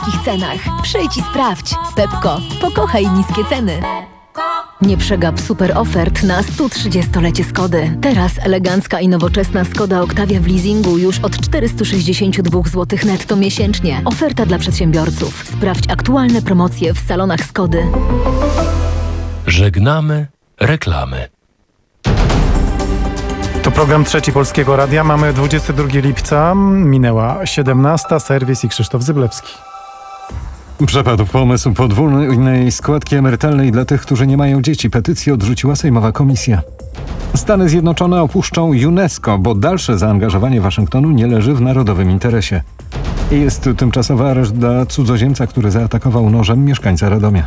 w cenach. Przyjdź i sprawdź. Pepco. Pokochaj niskie ceny. Nie przegap super ofert na 130-lecie Skody. Teraz elegancka i nowoczesna Skoda Octavia w leasingu już od 462 zł netto miesięcznie. Oferta dla przedsiębiorców. Sprawdź aktualne promocje w salonach Skody. Żegnamy reklamy. To program Trzeci Polskiego Radia. Mamy 22 lipca, minęła 17. Serwis i Krzysztof Zyblewski. Przepadł pomysł podwójnej składki emerytalnej dla tych, którzy nie mają dzieci. Petycję odrzuciła sejmowa komisja. Stany Zjednoczone opuszczą UNESCO, bo dalsze zaangażowanie Waszyngtonu nie leży w narodowym interesie. Jest tymczasowy areszt dla cudzoziemca, który zaatakował nożem mieszkańca Radomia.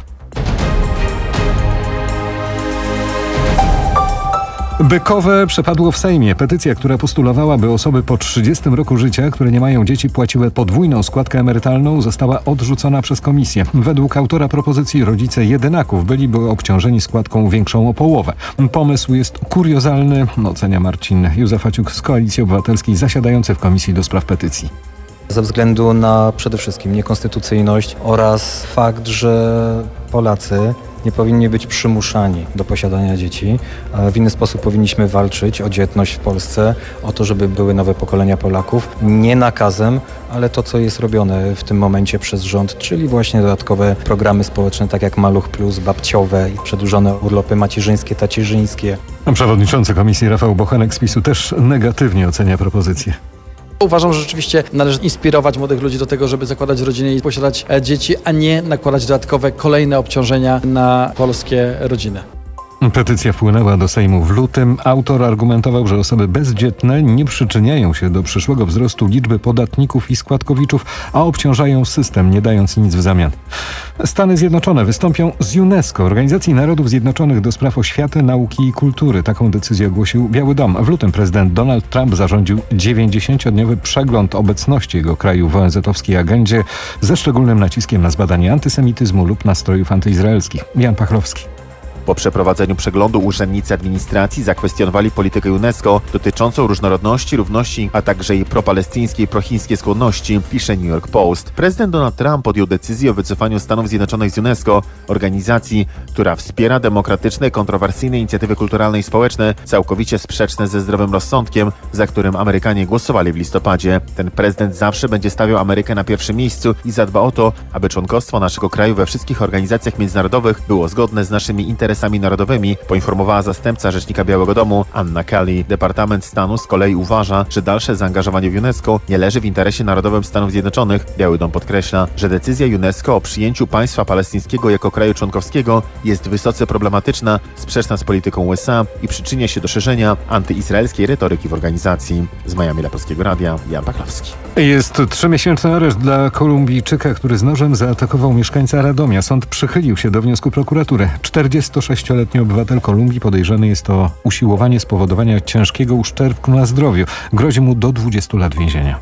Bykowe przepadło w Sejmie. Petycja, która postulowała, by osoby po 30 roku życia, które nie mają dzieci, płaciły podwójną składkę emerytalną, została odrzucona przez komisję. Według autora propozycji rodzice jedynaków byliby obciążeni składką większą o połowę. Pomysł jest kuriozalny, ocenia Marcin Józefaciuk z Koalicji Obywatelskiej, zasiadający w Komisji do Spraw Petycji. Ze względu na przede wszystkim niekonstytucyjność oraz fakt, że Polacy nie powinni być przymuszani do posiadania dzieci. W inny sposób powinniśmy walczyć o dzietność w Polsce, o to, żeby były nowe pokolenia Polaków. Nie nakazem, ale to, co jest robione w tym momencie przez rząd, czyli właśnie dodatkowe programy społeczne, tak jak Maluch+, babciowe i przedłużone urlopy macierzyńskie, tacierzyńskie. Przewodniczący Komisji Rafał Bochenek z PiS-u też negatywnie ocenia propozycję. Uważam, że rzeczywiście należy inspirować młodych ludzi do tego, żeby zakładać rodziny i posiadać dzieci, a nie nakładać dodatkowe, kolejne obciążenia na polskie rodziny. Petycja wpłynęła do Sejmu w lutym. Autor argumentował, że osoby bezdzietne nie przyczyniają się do przyszłego wzrostu liczby podatników i składkowiczów, a obciążają system, nie dając nic w zamian. Stany Zjednoczone wystąpią z UNESCO, Organizacji Narodów Zjednoczonych do spraw oświaty, nauki i kultury. Taką decyzję ogłosił Biały Dom. W lutym prezydent Donald Trump zarządził 90-dniowy przegląd obecności jego kraju w ONZ-owskiej agendzie ze szczególnym naciskiem na zbadanie antysemityzmu lub nastrojów antyizraelskich. Jan Pachlowski. Po przeprowadzeniu przeglądu urzędnicy administracji zakwestionowali politykę UNESCO dotyczącą różnorodności, równości, a także jej propalestyńskiej, prochińskiej skłonności, pisze New York Post. Prezydent Donald Trump podjął decyzję o wycofaniu Stanów Zjednoczonych z UNESCO, organizacji, która wspiera demokratyczne, kontrowersyjne inicjatywy kulturalne i społeczne, całkowicie sprzeczne ze zdrowym rozsądkiem, za którym Amerykanie głosowali w listopadzie. Ten prezydent zawsze będzie stawiał Amerykę na pierwszym miejscu i zadba o to, aby członkostwo naszego kraju we wszystkich organizacjach międzynarodowych było zgodne z naszymi interesami narodowymi, poinformowała zastępca rzecznika Białego Domu Anna Kelly. Departament Stanu z kolei uważa, że dalsze zaangażowanie w UNESCO nie leży w interesie narodowym Stanów Zjednoczonych. Biały Dom podkreśla, że decyzja UNESCO o przyjęciu państwa palestyńskiego jako kraju członkowskiego jest wysoce problematyczna, sprzeczna z polityką USA i przyczynia się do szerzenia antyizraelskiej retoryki w organizacji. Z Miami dla Polskiego Radia, Jan Pachlowski. Jest 3-miesięczny areszt dla Kolumbijczyka, który z nożem zaatakował mieszkańca Radomia. Sąd przychylił się do wniosku prokuratury. 46-letni obywatel Kolumbii podejrzany jest o usiłowanie spowodowania ciężkiego uszczerbku na zdrowiu. Grozi mu do 20 lat więzienia.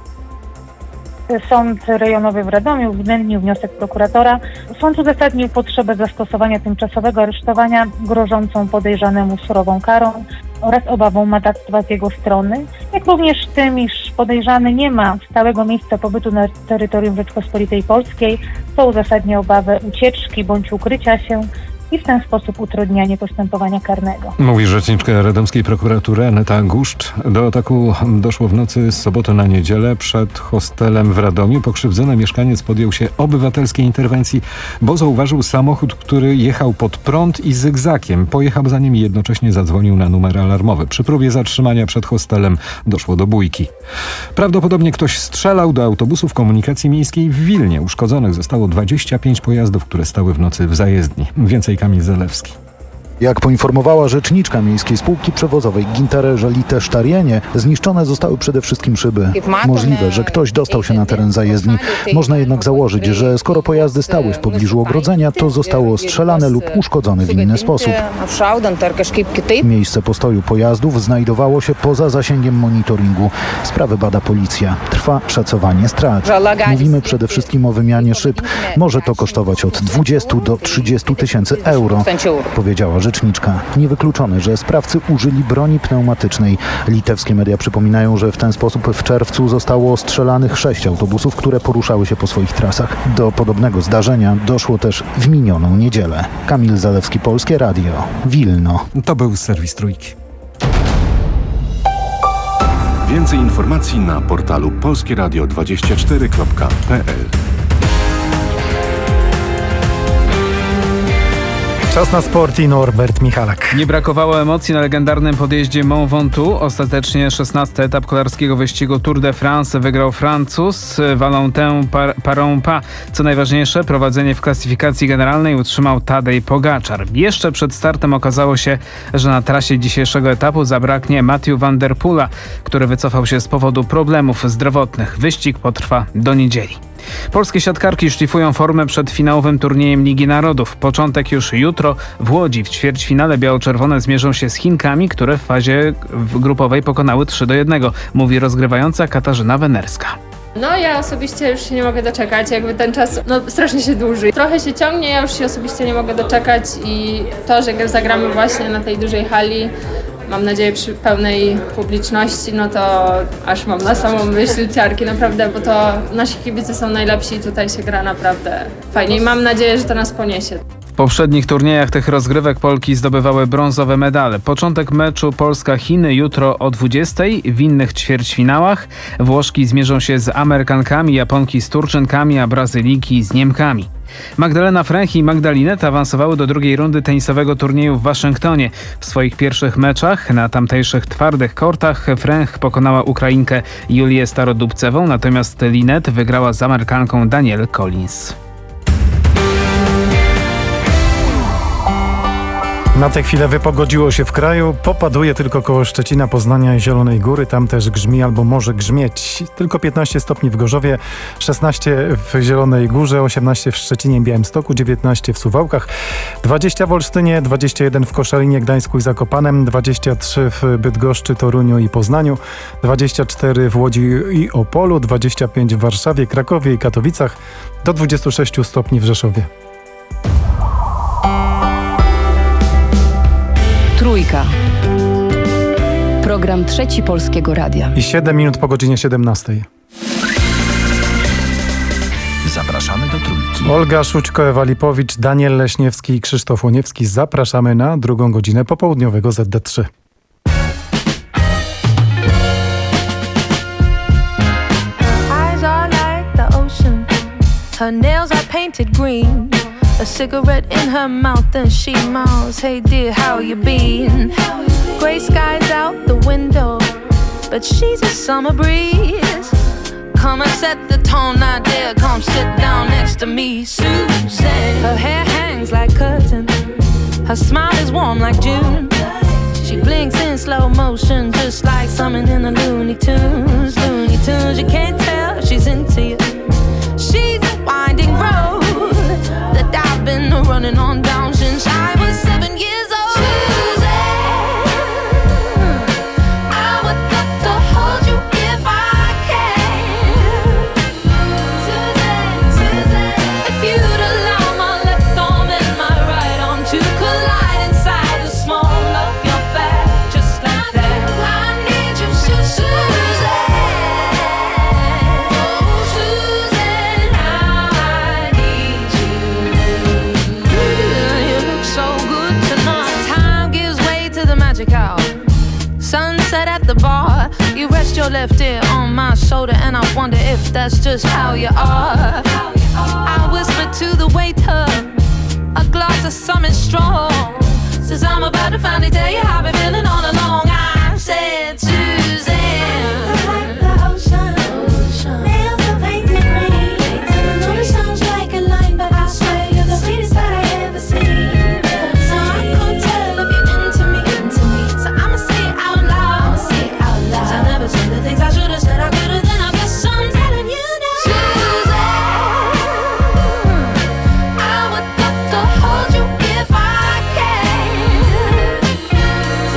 Sąd rejonowy w Radomiu uwzględnił wniosek prokuratora. Sąd uzasadnił potrzebę zastosowania tymczasowego aresztowania grożącą podejrzanemu surową karą oraz obawą matactwa z jego strony, jak również tym, iż podejrzany nie ma stałego miejsca pobytu na terytorium Rzeczpospolitej Polskiej, co uzasadnia obawę ucieczki bądź ukrycia się i w ten sposób utrudnianie postępowania karnego. Mówi rzeczniczka radomskiej prokuratury Aneta Guszcz. Do ataku doszło w nocy z soboty na niedzielę przed hostelem w Radomiu. Pokrzywdzony mieszkaniec podjął się obywatelskiej interwencji, bo zauważył samochód, który jechał pod prąd i zygzakiem. Pojechał za nim i jednocześnie zadzwonił na numer alarmowy. Przy próbie zatrzymania przed hostelem doszło do bójki. Prawdopodobnie ktoś strzelał do autobusów komunikacji miejskiej w Wilnie. Uszkodzonych zostało 25 pojazdów, które stały w nocy w zajezdni. Więcej Kamil Zalewski. Jak poinformowała rzeczniczka Miejskiej Spółki Przewozowej Ginterze Litesztarienie, zniszczone zostały przede wszystkim szyby. Możliwe, że ktoś dostał się na teren zajezdni. Można jednak założyć, że skoro pojazdy stały w pobliżu ogrodzenia, to zostało ostrzelane lub uszkodzone w inny sposób. Miejsce postoju pojazdów znajdowało się poza zasięgiem monitoringu. Sprawę bada policja. Trwa szacowanie strat. Mówimy przede wszystkim o wymianie szyb. Może to kosztować od 20 do 30 tysięcy euro, powiedziała rzeczniczka rzeczniczka. Niewykluczone, że sprawcy użyli broni pneumatycznej. Litewskie media przypominają, że w ten sposób w czerwcu zostało ostrzelanych 6 autobusów, które poruszały się po swoich trasach. Do podobnego zdarzenia doszło też w minioną niedzielę. Kamil Zalewski, Polskie Radio, Wilno. To był serwis Trójki. Więcej informacji na portalu polskieradio24.pl. Czas na sport i Norbert Michalak. Nie brakowało emocji na legendarnym podjeździe Mont Ventoux. Ostatecznie 16. etap kolarskiego wyścigu Tour de France wygrał Francuz Valentin Parompa. Co najważniejsze, prowadzenie w klasyfikacji generalnej utrzymał Tadej Pogaczar. Jeszcze przed startem okazało się, że na trasie dzisiejszego etapu zabraknie Mathieu van der Poela, który wycofał się z powodu problemów zdrowotnych. Wyścig potrwa do niedzieli. Polskie siatkarki szlifują formę przed finałowym turniejem Ligi Narodów. Początek już jutro w Łodzi. W ćwierćfinale biało-czerwone zmierzą się z Chinkami, które w fazie grupowej pokonały 3-1, mówi rozgrywająca Katarzyna Wenerska. No ja osobiście już się nie mogę doczekać, jakby ten czas strasznie się dłuży. Trochę się ciągnie, ja już się osobiście nie mogę doczekać i to, że zagramy właśnie na tej dużej hali, mam nadzieję przy pełnej publiczności, no to aż mam na samą myśl ciarki naprawdę, bo to nasi kibice są najlepsi i tutaj się gra naprawdę fajnie i mam nadzieję, że to nas poniesie. W poprzednich turniejach tych rozgrywek Polki zdobywały brązowe medale. Początek meczu Polska-Chiny jutro o 20:00. W innych ćwierćfinałach Włoszki zmierzą się z Amerykankami, Japonki z Turczynkami, a Brazylijki z Niemkami. Magdalena Fręch i Magdalineta awansowały do drugiej rundy tenisowego turnieju w Waszyngtonie. W swoich pierwszych meczach na tamtejszych twardych kortach Fręch pokonała Ukrainkę Julię Starodubcewą, natomiast Linet wygrała z Amerykanką Danielle Collins. Na tę chwilę wypogodziło się w kraju, popaduje tylko koło Szczecina, Poznania i Zielonej Góry. Tam też grzmi albo może grzmieć. Tylko 15 stopni w Gorzowie, 16 w Zielonej Górze, 18 w Szczecinie i Białymstoku, 19 w Suwałkach, 20 w Olsztynie, 21 w Koszalinie, Gdańsku i Zakopanem, 23 w Bydgoszczy, Toruniu i Poznaniu, 24 w Łodzi i Opolu, 25 w Warszawie, Krakowie i Katowicach, do 26 stopni w Rzeszowie. Trójka. Program Trzeci Polskiego Radia. I 7 minut po godzinie 17. Zapraszamy do Trójki. Olga Szućko-Ewalipowicz, Daniel Leśniewski i Krzysztof Łoniewski. Zapraszamy na drugą godzinę popołudniowego ZD3. Eyes are like the ocean. Her nails are painted green. A cigarette in her mouth and she mouths, hey dear, how you been? Gray skies out the window, but she's a summer breeze. Come and set the tone, now dear, come sit down next to me, Susan. Her hair hangs like curtain, her smile is warm like June. She blinks in slow motion, just like something in the Looney Tunes. Looney Tunes, you can't tell she's into you. She's a winding road that I've been running on down since I was 7 years old. Susan, I would love to hold you if I can. Susan, if you'd allow my left arm and my right arm to collide inside the small of your back, just like that. I need you, Susan. Sunset at the bar, you rest your left ear on my shoulder, and I wonder if that's just how you are. I whisper to the waiter, a glass of something strong, says I'm about to finally tell you how I've been feeling all along. I said, Susan, like the ocean, nails are painted green, and I know it sounds like a line, but I swear you're the sweetest that I ever seen. So I can't tell if you're into me, so I'ma say it out loud. I never said the things I should have said I could have, then I guess I'm telling you now. Susan, I would love to hold you if I can.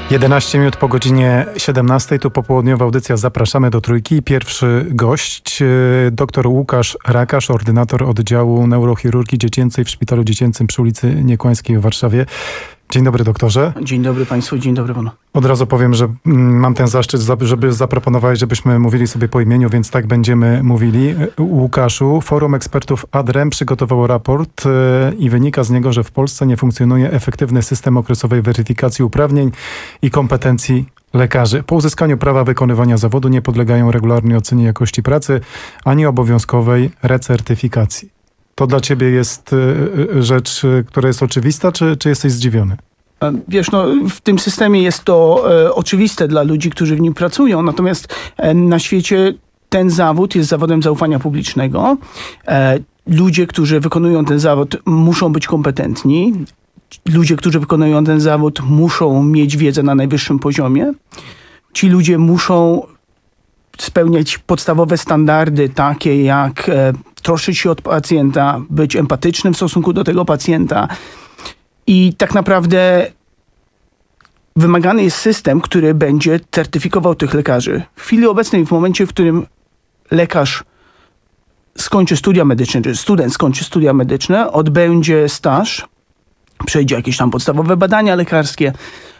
11 minut po godzinie 17, tu popołudniowa audycja Zapraszamy do Trójki. Pierwszy gość, dr Łukasz Rakasz, ordynator oddziału neurochirurgii dziecięcej w Szpitalu Dziecięcym przy ulicy Niekłańskiej w Warszawie. Dzień dobry, doktorze. Dzień dobry Państwu, dzień dobry Panu. Od razu powiem, że mam ten zaszczyt, żeby zaproponowałeś, żebyśmy mówili sobie po imieniu, więc tak będziemy mówili. Łukaszu, Forum Ekspertów ADREM przygotowało raport i wynika z niego, że w Polsce nie funkcjonuje efektywny system okresowej weryfikacji uprawnień i kompetencji lekarzy. Po uzyskaniu prawa wykonywania zawodu nie podlegają regularnej ocenie jakości pracy ani obowiązkowej recertyfikacji. To dla ciebie jest rzecz, która jest oczywista, czy jesteś zdziwiony? Wiesz, w tym systemie jest to oczywiste dla ludzi, którzy w nim pracują, natomiast na świecie ten zawód jest zawodem zaufania publicznego. Ludzie, którzy wykonują ten zawód, muszą być kompetentni. Ludzie, którzy wykonują ten zawód, muszą mieć wiedzę na najwyższym poziomie. Ci ludzie muszą spełniać podstawowe standardy, takie jak troszczyć się o pacjenta, być empatycznym w stosunku do tego pacjenta. I tak naprawdę wymagany jest system, który będzie certyfikował tych lekarzy. W chwili obecnej, w momencie, w którym lekarz skończy studia medyczne, czy student skończy studia medyczne, odbędzie staż, przejdzie jakieś tam podstawowe badania lekarskie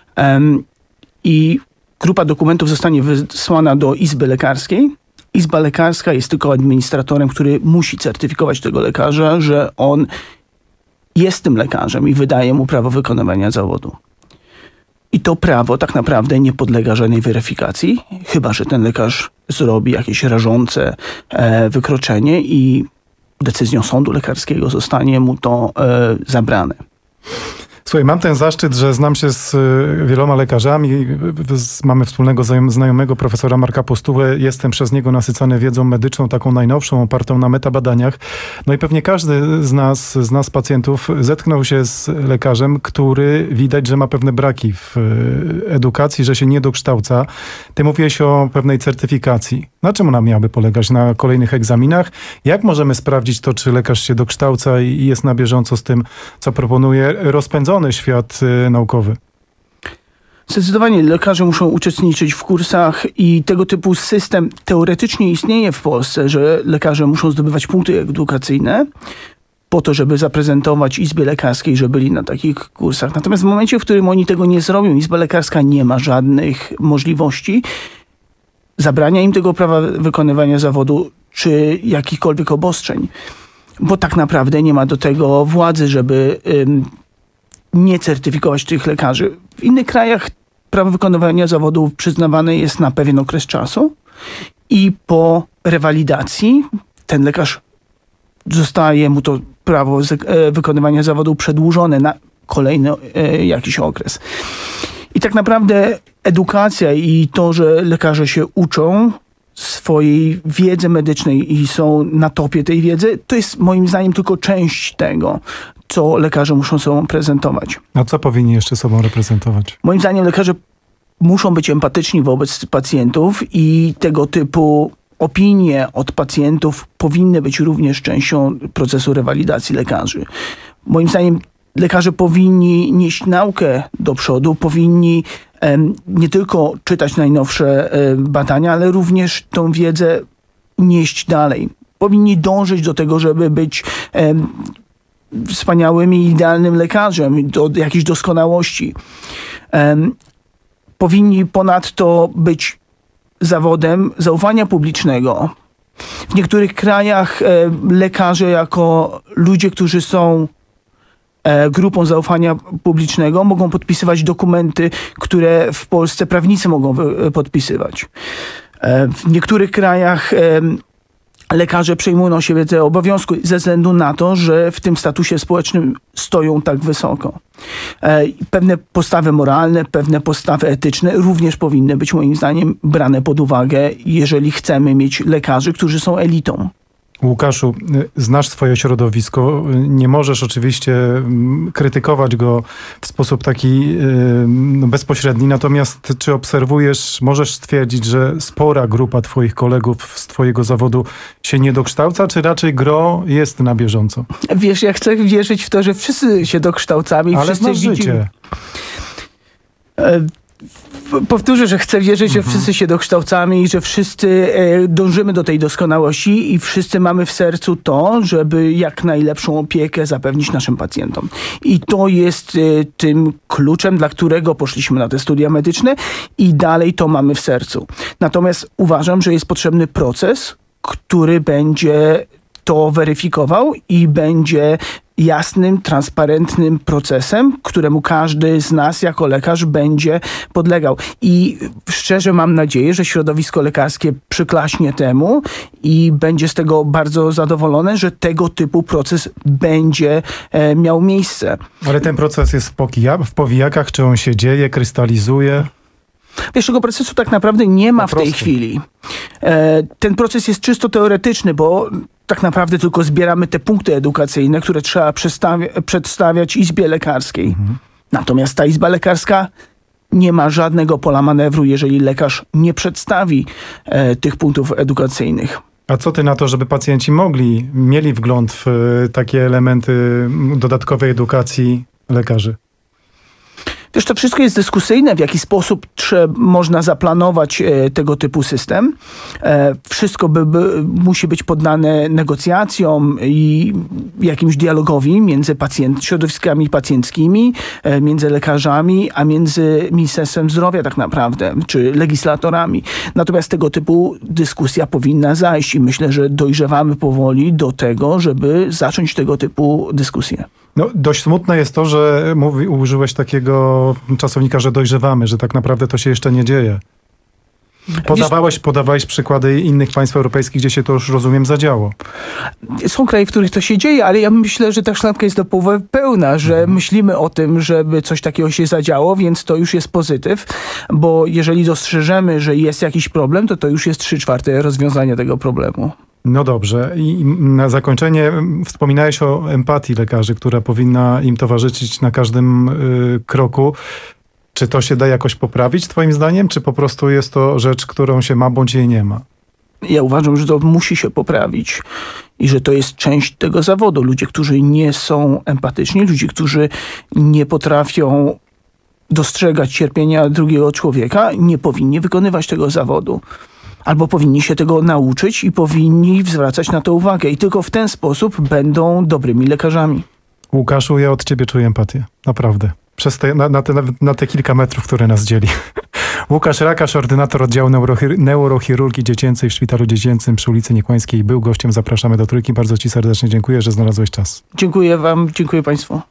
i grupa dokumentów zostanie wysłana do Izby Lekarskiej. Izba Lekarska jest tylko administratorem, który musi certyfikować tego lekarza, że on jest tym lekarzem i wydaje mu prawo wykonywania zawodu. I to prawo tak naprawdę nie podlega żadnej weryfikacji, chyba że ten lekarz zrobi jakieś rażące wykroczenie i decyzją sądu lekarskiego zostanie mu to zabrane. Słuchaj, mam ten zaszczyt, że znam się z wieloma lekarzami. Mamy wspólnego znajomego profesora Marka Postułę. Jestem przez niego nasycony wiedzą medyczną, taką najnowszą, opartą na metabadaniach. No i pewnie każdy z nas pacjentów zetknął się z lekarzem, który widać, że ma pewne braki w edukacji, że się nie dokształca. Ty mówiłeś o pewnej certyfikacji. Na czym ona miałaby polegać? Na kolejnych egzaminach? Jak możemy sprawdzić to, czy lekarz się dokształca i jest na bieżąco z tym, co proponuje rozpędzony świat naukowy? Zdecydowanie lekarze muszą uczestniczyć w kursach i tego typu system teoretycznie istnieje w Polsce, że lekarze muszą zdobywać punkty edukacyjne po to, żeby zaprezentować Izbie Lekarskiej, że byli na takich kursach. Natomiast w momencie, w którym oni tego nie zrobią, Izba Lekarska nie ma żadnych możliwości zabrania im tego prawa wykonywania zawodu czy jakichkolwiek obostrzeń, bo tak naprawdę nie ma do tego władzy, żeby nie certyfikować tych lekarzy. W innych krajach prawo wykonywania zawodu przyznawane jest na pewien okres czasu i po rewalidacji ten lekarz zostaje mu to prawo wykonywania zawodu przedłużone na kolejny jakiś okres. I tak naprawdę edukacja i to, że lekarze się uczą swojej wiedzy medycznej i są na topie tej wiedzy, to jest moim zdaniem tylko część tego, co lekarze muszą sobą prezentować. A co powinni jeszcze sobą reprezentować? Moim zdaniem lekarze muszą być empatyczni wobec pacjentów i tego typu opinie od pacjentów powinny być również częścią procesu rewalidacji lekarzy. Moim zdaniem lekarze powinni nieść naukę do przodu, powinni nie tylko czytać najnowsze badania, ale również tą wiedzę nieść dalej. Powinni dążyć do tego, żeby być wspaniałym i idealnym lekarzem, do jakiejś doskonałości. Powinni ponadto być zawodem zaufania publicznego. W niektórych krajach lekarze jako ludzie, którzy są grupą zaufania publicznego, mogą podpisywać dokumenty, które w Polsce prawnicy mogą podpisywać. W niektórych krajach lekarze przejmują na siebie te obowiązki ze względu na to, że w tym statusie społecznym stoją tak wysoko. Pewne postawy moralne, pewne postawy etyczne również powinny być moim zdaniem brane pod uwagę, jeżeli chcemy mieć lekarzy, którzy są elitą. Łukaszu, znasz swoje środowisko, nie możesz oczywiście krytykować go w sposób taki bezpośredni, natomiast czy obserwujesz, możesz stwierdzić, że spora grupa twoich kolegów z twojego zawodu się nie dokształca, czy raczej gro jest na bieżąco? Wiesz, ja chcę wierzyć w to, że wszyscy się dokształcamy. Ale znasz życie. Powtórzę, że chcę wierzyć, że wszyscy się dokształcamy i że wszyscy dążymy do tej doskonałości i wszyscy mamy w sercu to, żeby jak najlepszą opiekę zapewnić naszym pacjentom. I to jest tym kluczem, dla którego poszliśmy na te studia medyczne i dalej to mamy w sercu. Natomiast uważam, że jest potrzebny proces, który będzie to weryfikował i będzie jasnym, transparentnym procesem, któremu każdy z nas jako lekarz będzie podlegał. I szczerze mam nadzieję, że środowisko lekarskie przyklaśnie temu i będzie z tego bardzo zadowolone, że tego typu proces będzie miał miejsce. Ale ten proces jest w powijakach, czy on się dzieje, krystalizuje? Wiesz, tego procesu tak naprawdę nie ma w tej chwili. Ten proces jest czysto teoretyczny, bo tak naprawdę tylko zbieramy te punkty edukacyjne, które trzeba przedstawiać Izbie Lekarskiej. Natomiast ta Izba Lekarska nie ma żadnego pola manewru, jeżeli lekarz nie przedstawi tych punktów edukacyjnych. A co ty na to, żeby pacjenci mieli wgląd w takie elementy dodatkowej edukacji lekarzy? Wiesz, to wszystko jest dyskusyjne, w jaki sposób można zaplanować tego typu system. Wszystko musi być poddane negocjacjom i jakimś dialogowi między środowiskami pacjenckimi, między lekarzami, a między Ministerstwem Zdrowia tak naprawdę, czy legislatorami. Natomiast tego typu dyskusja powinna zajść i myślę, że dojrzewamy powoli do tego, żeby zacząć tego typu dyskusję. No, dość smutne jest to, że użyłeś czasownika, że dojrzewamy, że tak naprawdę to się jeszcze nie dzieje. Podawałeś przykłady innych państw europejskich, gdzie się to już, rozumiem, zadziało. Są kraje, w których to się dzieje, ale ja myślę, że ta szklanka jest do połowy pełna, że myślimy o tym, żeby coś takiego się zadziało, więc to już jest pozytyw, bo jeżeli dostrzeżemy, że jest jakiś problem, to już jest 3/4 rozwiązania tego problemu. No dobrze. I na zakończenie wspominałeś o empatii lekarzy, która powinna im towarzyszyć na każdym kroku. Czy to się da jakoś poprawić twoim zdaniem, czy po prostu jest to rzecz, którą się ma, bądź jej nie ma? Ja uważam, że to musi się poprawić i że to jest część tego zawodu. Ludzie, którzy nie są empatyczni, ludzie, którzy nie potrafią dostrzegać cierpienia drugiego człowieka, nie powinni wykonywać tego zawodu. Albo powinni się tego nauczyć i powinni zwracać na to uwagę. I tylko w ten sposób będą dobrymi lekarzami. Łukaszu, ja od ciebie czuję empatię. Naprawdę. Na te kilka metrów, które nas dzieli. Łukasz Rakasz, ordynator oddziału neurochirurgii dziecięcej w Szpitalu Dziecięcym przy ulicy Niekłańskiej, był gościem. Zapraszamy do Trójki. Bardzo ci serdecznie dziękuję, że znalazłeś czas. Dziękuję wam, dziękuję państwu.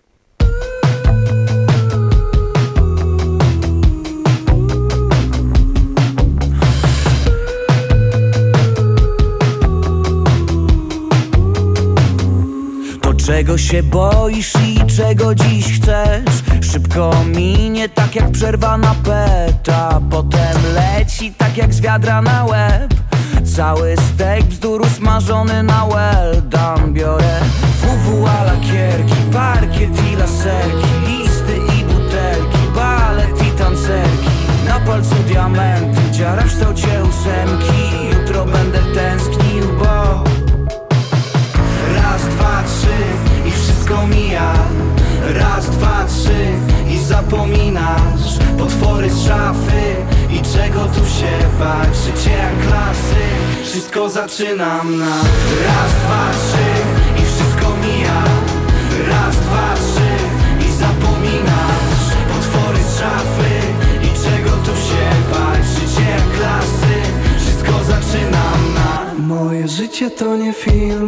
Czego się boisz i czego dziś chcesz? Szybko minie tak jak przerwana peta. Potem leci tak jak z wiadra na łeb. Cały stek bzdur usmażony na well done. Biorę WW-a, lakierki, parkiet i laserki, listy i butelki, balet i tancerki. Na palcu diamenty, dziara w kształcie 8. Jutro będę tęsknił, bo raz, 2, 3 i wszystko mija. Raz, 2, 3 i zapominasz. Potwory z szafy i czego tu się bać. Życie jak klasy, wszystko zaczynam na raz, 2, 3 i wszystko mija. Raz, 2, 3 i zapominasz. Potwory z szafy i czego tu się bać. Życie jak klasy, wszystko zaczynam na moje życie to nie film.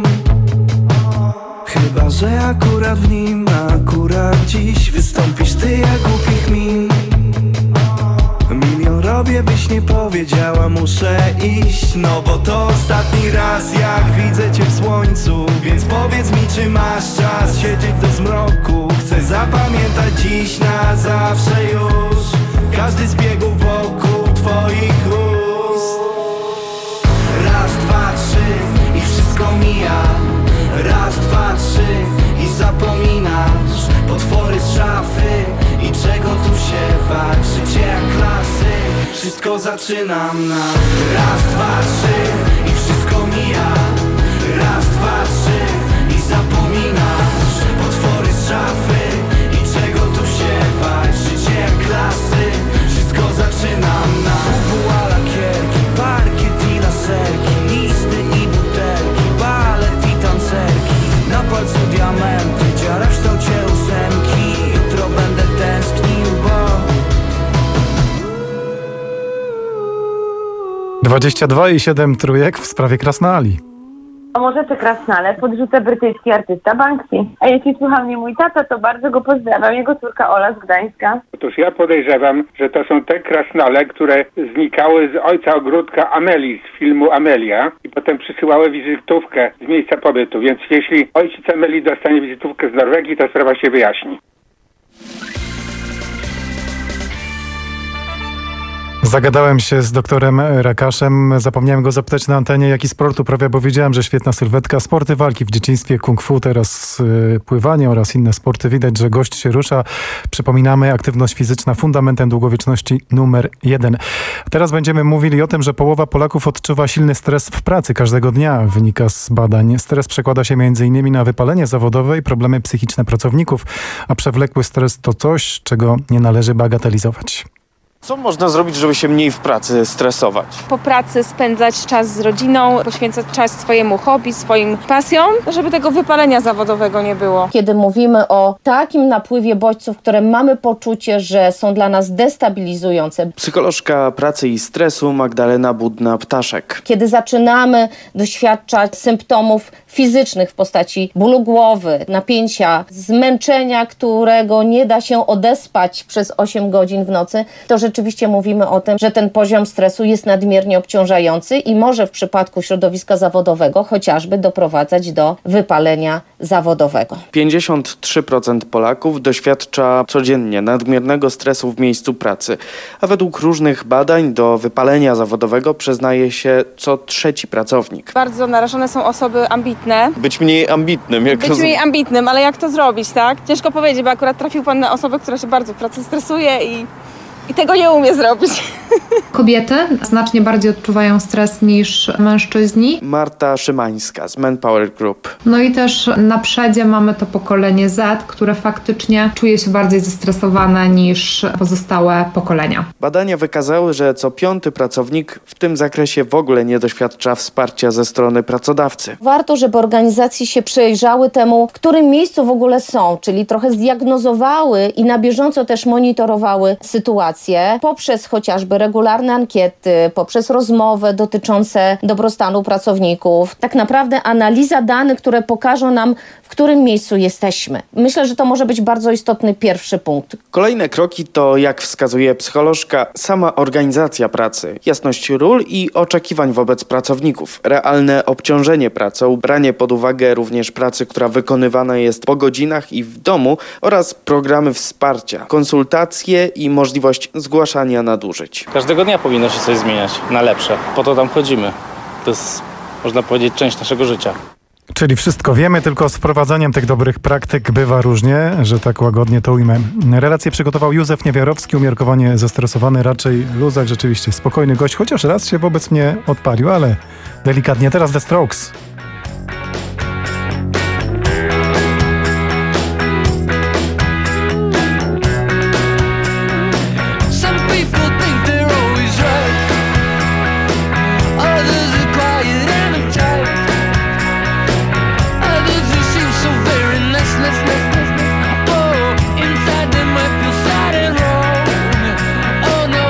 Chyba że akurat w nim, akurat dziś wystąpisz ty jak głupich min. Milion robię, byś nie powiedziała, muszę iść. No bo to ostatni raz jak widzę cię w słońcu. Więc powiedz mi, czy masz czas siedzieć do zmroku. Chcę zapamiętać dziś na zawsze już każdy z biegów wokół twoich ust. Raz, 2, 3 i wszystko mija. Raz, 2, 3 i zapominasz. Potwory z szafy i czego tu się bać. Życie jak klasy, wszystko zaczynam na raz, 2, 3 i wszystko mija. Raz, 2, 3 i zapominasz. Potwory z szafy i czego tu się bać. Życie jak klasy, 22,7 trójek w sprawie Krasnali. O Morzece Krasnale podrzuca brytyjski artysta Banksy. A jeśli słucha mnie mój tata, to bardzo go pozdrawiam. Jego córka Ola z Gdańska. Otóż ja podejrzewam, że to są te krasnale, które znikały z ojca ogródka Amelii z filmu Amelia i potem przysyłały wizytówkę z miejsca pobytu. Więc jeśli ojciec Amelii dostanie wizytówkę z Norwegii, to sprawa się wyjaśni. Zagadałem się z doktorem Rakaszem. Zapomniałem go zapytać na antenie, jaki sport uprawia, bo wiedziałem, że świetna sylwetka. Sporty walki w dzieciństwie, kung fu, teraz pływanie oraz inne sporty. Widać, że gość się rusza. Przypominamy, aktywność fizyczna fundamentem długowieczności numer 1. Teraz będziemy mówili o tym, że połowa Polaków odczuwa silny stres w pracy każdego dnia, wynika z badań. Stres przekłada się m.in. na wypalenie zawodowe i problemy psychiczne pracowników, a przewlekły stres to coś, czego nie należy bagatelizować. Co można zrobić, żeby się mniej w pracy stresować? Po pracy spędzać czas z rodziną, poświęcać czas swojemu hobby, swoim pasjom, żeby tego wypalenia zawodowego nie było. Kiedy mówimy o takim napływie bodźców, które mamy poczucie, że są dla nas destabilizujące. Psycholożka pracy i stresu Magdalena Budna-Ptaszek. Kiedy zaczynamy doświadczać symptomów fizycznych w postaci bólu głowy, napięcia, zmęczenia, którego nie da się odespać przez 8 godzin w nocy, to rzeczywiście mówimy o tym, że ten poziom stresu jest nadmiernie obciążający i może w przypadku środowiska zawodowego chociażby doprowadzać do wypalenia zawodowego. 53% Polaków doświadcza codziennie nadmiernego stresu w miejscu pracy, a według różnych badań do wypalenia zawodowego przyznaje się co 3. pracownik. Bardzo narażone są osoby ambitne. Być mniej ambitnym. Mniej ambitnym, ale jak to zrobić, tak? Ciężko powiedzieć, bo akurat trafił pan na osobę, która się bardzo w pracy stresuje i tego nie umie zrobić. Kobiety znacznie bardziej odczuwają stres niż mężczyźni. Marta Szymańska z Manpower Group. No i też na przedzie mamy to pokolenie Z, które faktycznie czuje się bardziej zestresowane niż pozostałe pokolenia. Badania wykazały, że co 5. pracownik w tym zakresie w ogóle nie doświadcza wsparcia ze strony pracodawcy. Warto, żeby organizacje się przyjrzały temu, w którym miejscu w ogóle są, czyli trochę zdiagnozowały i na bieżąco też monitorowały sytuację poprzez chociażby regularne ankiety, poprzez rozmowy dotyczące dobrostanu pracowników. Tak naprawdę analiza danych, które pokażą nam, w którym miejscu jesteśmy. Myślę, że to może być bardzo istotny pierwszy punkt. Kolejne kroki to, jak wskazuje psycholożka, sama organizacja pracy, jasność ról i oczekiwań wobec pracowników, realne obciążenie pracą, branie pod uwagę również pracy, która wykonywana jest po godzinach i w domu oraz programy wsparcia, konsultacje i możliwość zgłaszania nadużyć. Każdego dnia powinno się coś zmieniać na lepsze. Po to tam chodzimy. To jest, można powiedzieć, część naszego życia. Czyli wszystko wiemy, tylko z wprowadzaniem tych dobrych praktyk bywa różnie, że tak łagodnie to ujmę. Relację przygotował Józef Niewiarowski, umiarkowanie zestresowany, raczej luzak, rzeczywiście spokojny gość, chociaż raz się wobec mnie odpalił, ale delikatnie. Teraz The Strokes.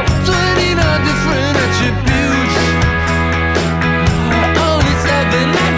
Only 7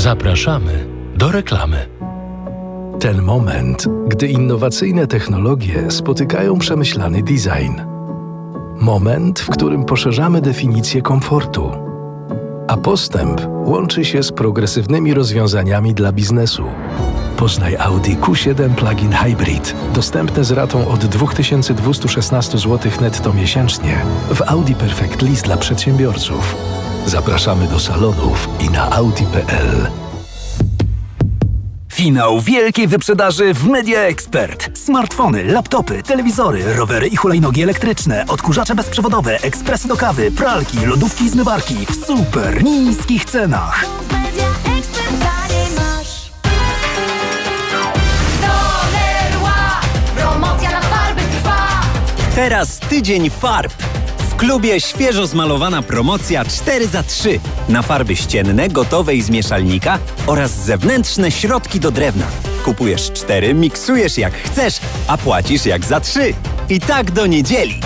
Zapraszamy do reklamy. Ten moment, gdy innowacyjne technologie spotykają przemyślany design. Moment, w którym poszerzamy definicję komfortu. A postęp łączy się z progresywnymi rozwiązaniami dla biznesu. Poznaj Audi Q7 Plug-in Hybrid. Dostępne z ratą od 2216 zł netto miesięcznie w Audi Perfect Lease dla przedsiębiorców. Zapraszamy do salonów i na audi.pl. Finał wielkiej wyprzedaży w Media Expert. Smartfony, laptopy, telewizory, rowery i hulajnogi elektryczne, odkurzacze bezprzewodowe, ekspresy do kawy, pralki, lodówki i zmywarki w super niskich cenach. Promocja na farby trwa. Teraz tydzień farb. W klubie świeżo zmalowana promocja 4 za 3 na farby ścienne, gotowe i z mieszalnika oraz zewnętrzne środki do drewna. Kupujesz 4, miksujesz jak chcesz, a płacisz jak za 3. I tak do niedzieli.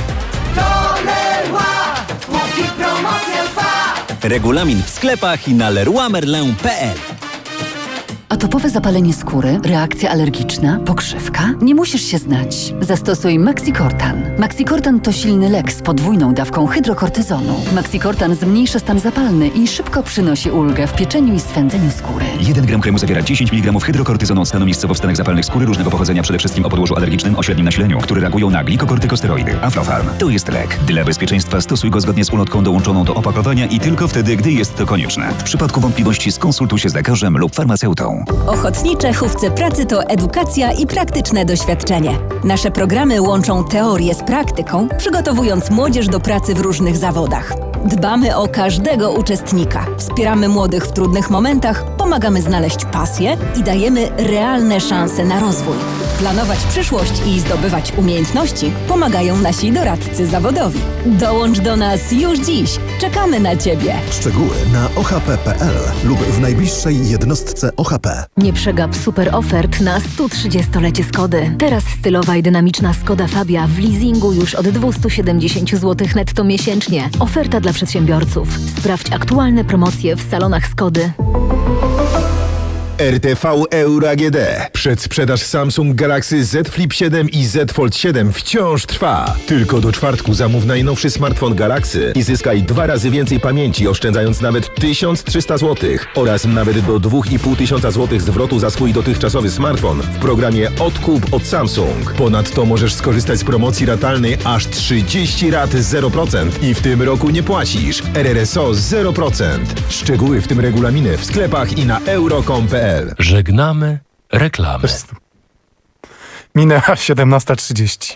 Póki promocja trwa. Regulamin w sklepach i na leroymerlin.pl. Atopowe zapalenie skóry, reakcja alergiczna, pokrzywka? Nie musisz się znać. Zastosuj Maxicortan. Maxicortan to silny lek z podwójną dawką hydrokortyzonu. Maxicortan zmniejsza stan zapalny i szybko przynosi ulgę w pieczeniu i swędzeniu skóry. 1 gram kremu zawiera 10 mg hydrokortyzonu od stanu miejscowo w stanach zapalnych skóry różnego pochodzenia, przede wszystkim o podłożu alergicznym o średnim nasileniu, które reagują na glikokortykosteroidy. Aflofarm to jest lek. Dla bezpieczeństwa stosuj go zgodnie z ulotką dołączoną do opakowania i tylko wtedy, gdy jest to konieczne. W przypadku wątpliwości skonsultuj się z lekarzem lub farmaceutą. Ochotnicze Chówce Pracy to edukacja i praktyczne doświadczenie. Nasze programy łączą teorię z praktyką, przygotowując młodzież do pracy w różnych zawodach. Dbamy o każdego uczestnika. Wspieramy młodych w trudnych momentach, pomagamy znaleźć pasję i dajemy realne szanse na rozwój. Planować przyszłość i zdobywać umiejętności pomagają nasi doradcy zawodowi. Dołącz do nas już dziś. Czekamy na Ciebie. Szczegóły na ohp.pl lub w najbliższej jednostce OHP. Nie przegap super ofert na 130-lecie Skody. Teraz stylowa i dynamiczna Skoda Fabia w leasingu już od 270 zł netto miesięcznie. Oferta dla przedsiębiorców. Sprawdź aktualne promocje w salonach Skody. RTV Euro AGD. Przedsprzedaż Samsung Galaxy Z Flip 7 i Z Fold 7 wciąż trwa. Tylko do czwartku zamów najnowszy smartfon Galaxy i zyskaj 2 razy więcej pamięci, oszczędzając nawet 1300 zł oraz nawet do 2500 zł zwrotu za swój dotychczasowy smartfon w programie Odkup od Samsung. Ponadto możesz skorzystać z promocji ratalnej aż 30 rat 0% i w tym roku nie płacisz. RRSO 0%. Szczegóły, w tym regulaminy, w sklepach i na euro.com.pl. Żegnamy reklamy. Minęła 17:30.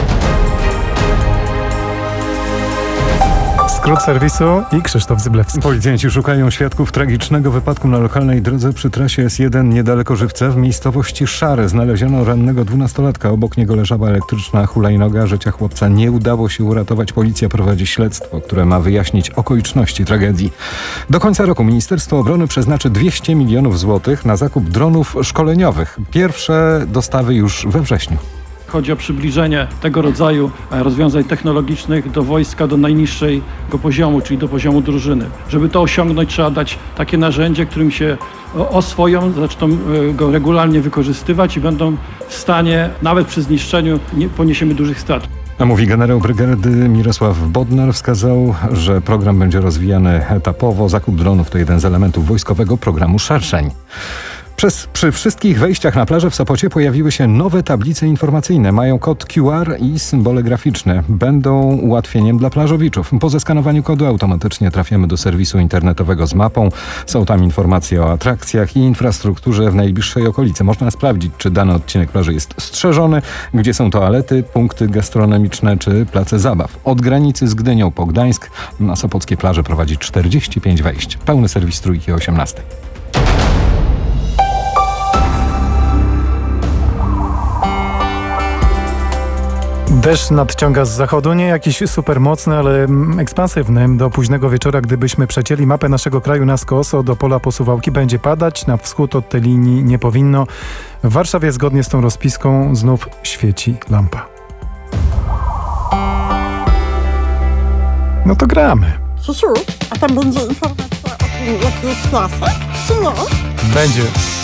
Skrót serwisu i Krzysztof Zyblewski. Policjanci szukają świadków tragicznego wypadku na lokalnej drodze przy trasie S1 niedaleko Żywca w miejscowości Szare. Znaleziono rannego 12-latka. Obok niego leżała elektryczna hulajnoga. Życia chłopca nie udało się uratować. Policja prowadzi śledztwo, które ma wyjaśnić okoliczności tragedii. Do końca roku Ministerstwo Obrony przeznaczy 200 milionów złotych na zakup dronów szkoleniowych. Pierwsze dostawy już we wrześniu. Chodzi o przybliżenie tego rodzaju rozwiązań technologicznych do wojska, do najniższego poziomu, czyli do poziomu drużyny. Żeby to osiągnąć, trzeba dać takie narzędzie, którym się oswoją, zaczną go regularnie wykorzystywać i będą w stanie, nawet przy zniszczeniu, nie poniesiemy dużych strat. A mówi generał brygady Mirosław Bodnar, wskazał, że program będzie rozwijany etapowo. Zakup dronów to jeden z elementów wojskowego programu Szerszeń. Przy wszystkich wejściach na plażę w Sopocie pojawiły się nowe tablice informacyjne. Mają kod QR i symbole graficzne. Będą ułatwieniem dla plażowiczów. Po zeskanowaniu kodu automatycznie trafiamy do serwisu internetowego z mapą. Są tam informacje o atrakcjach i infrastrukturze w najbliższej okolicy. Można sprawdzić, czy dany odcinek plaży jest strzeżony, gdzie są toalety, punkty gastronomiczne czy place zabaw. Od granicy z Gdynią po Gdańsk na sopockie plaże prowadzi 45 wejść. Pełny serwis Trójki o 18. Deszcz nadciąga z zachodu, nie jakiś super mocny, ale ekspansywny. Do późnego wieczora, gdybyśmy przecięli mapę naszego kraju na skos, do pola po Suwałki będzie padać, na wschód od tej linii nie powinno. W Warszawie zgodnie z tą rozpiską znów świeci lampa. No to gramy. Siusiu, a tam będzie informacja o Jakiś piasek, czy nie? Będzie.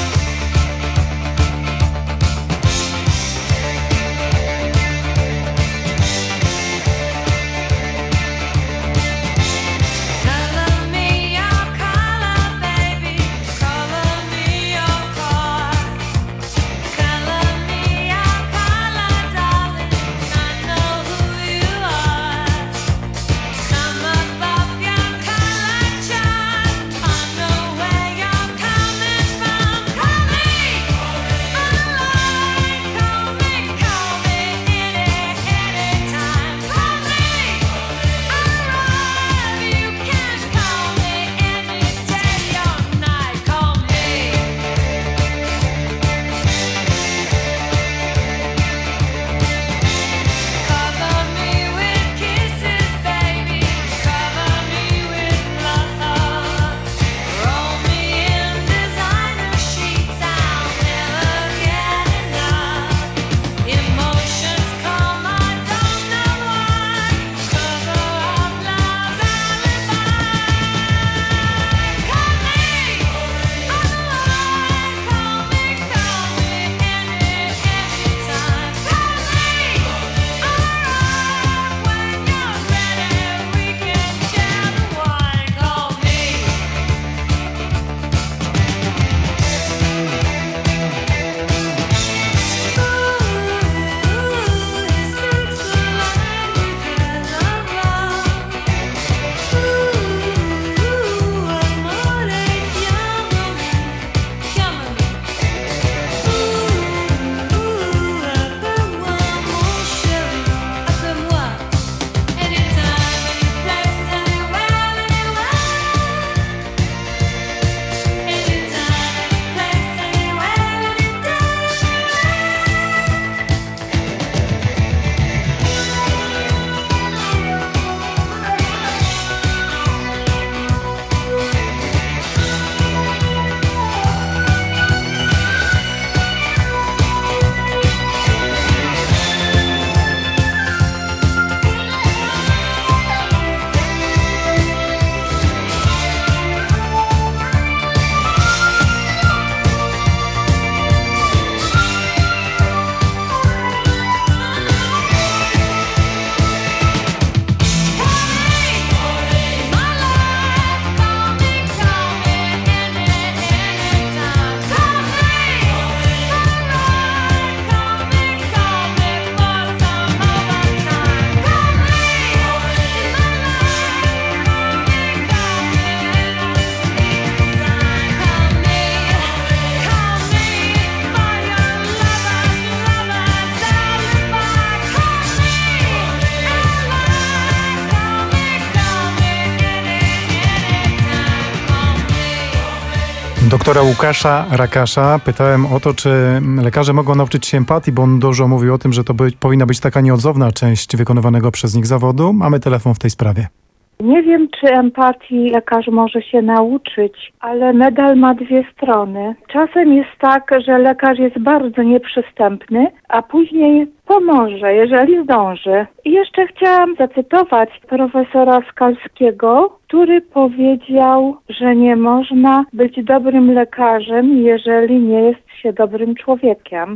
Doktora Łukasza Rakasza pytałem o to, czy lekarze mogą nauczyć się empatii, bo on dużo mówił o tym, że to powinna być taka nieodzowna część wykonywanego przez nich zawodu. Mamy telefon w tej sprawie. Nie wiem, czy empatii lekarz może się nauczyć, ale medal ma dwie strony. Czasem jest tak, że lekarz jest bardzo nieprzystępny, a później pomoże, jeżeli zdąży. I jeszcze chciałam zacytować profesora Skalskiego, który powiedział, że nie można być dobrym lekarzem, jeżeli nie jest się dobrym człowiekiem.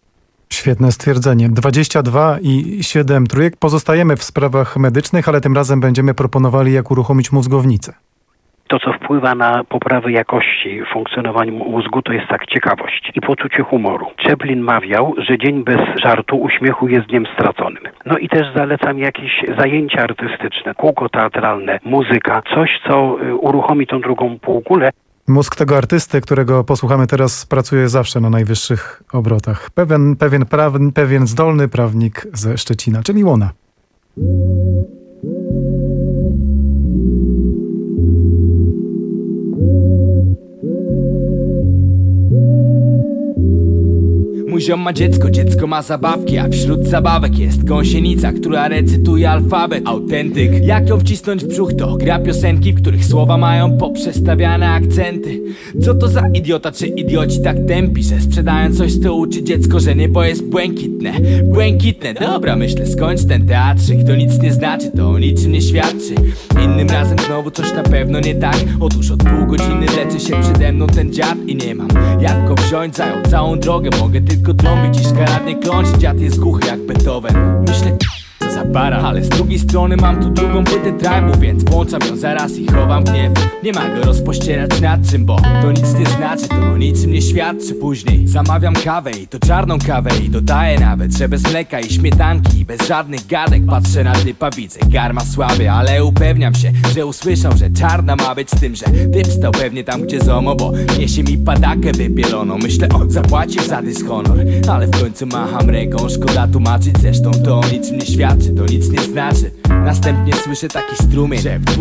Świetne stwierdzenie. 22,7 trójek. Pozostajemy w sprawach medycznych, ale tym razem będziemy proponowali, jak uruchomić mózgownicę. To, co wpływa na poprawę jakości funkcjonowania mózgu, to jest tak ciekawość i poczucie humoru. Chaplin mawiał, że dzień bez żartu, uśmiechu jest dniem straconym. No i też zalecam jakieś zajęcia artystyczne, kółko teatralne, muzyka, coś, co uruchomi tą drugą półkulę. Mózg tego artysty, którego posłuchamy teraz, pracuje zawsze na najwyższych obrotach. Pewien zdolny prawnik ze Szczecina, czyli Łona. Mój Mój ziom ma dziecko ma zabawki, a wśród zabawek jest gąsienica, która recytuje alfabet. Autentyk, jak ją wcisnąć w brzuch, to gra piosenki, w których słowa mają poprzestawiane akcenty. Co to za idiota, czy idioci tak tępi, że sprzedając coś, to uczy dziecko, że niebo jest błękitne. Błękitne, dobra, myślę, skończ ten teatrzyk. To nic nie znaczy, to o niczym nie świadczy. Innym razem znowu coś na pewno nie tak. Otóż od pół godziny leczy się przede mną ten dziad i nie mam jak go wziąć, zajął całą drogę. Mogę tylko trąbić i szkaradnie kląć. Dziad jest głuchy jak Beethoven. Myślę, co za para, ale z drugiej strony mam tu drugą płytę tribu, więc włączam ją zaraz i chowam gniew. Nie ma go rozpościerać nad czym, bo to nic nie znaczy, to o niczym nie świadczy. Później zamawiam kawę i to czarną kawę i dodaję nawet, że bez mleka i śmietanki i bez żadnych gadek. Patrzę na typa, widzę garma słaby, ale upewniam się, że usłyszał, że czarna ma być, z tym, że typ stał pewnie tam, gdzie zomo, bo niesie mi padakę wypieloną. Myślę, on zapłacił za dyshonor, ale w końcu macham ręką, szkoda tłumaczyć. Zresztą to o niczym nie świadczy, to nic nie znaczy. Następnie słyszę taki strumień, że w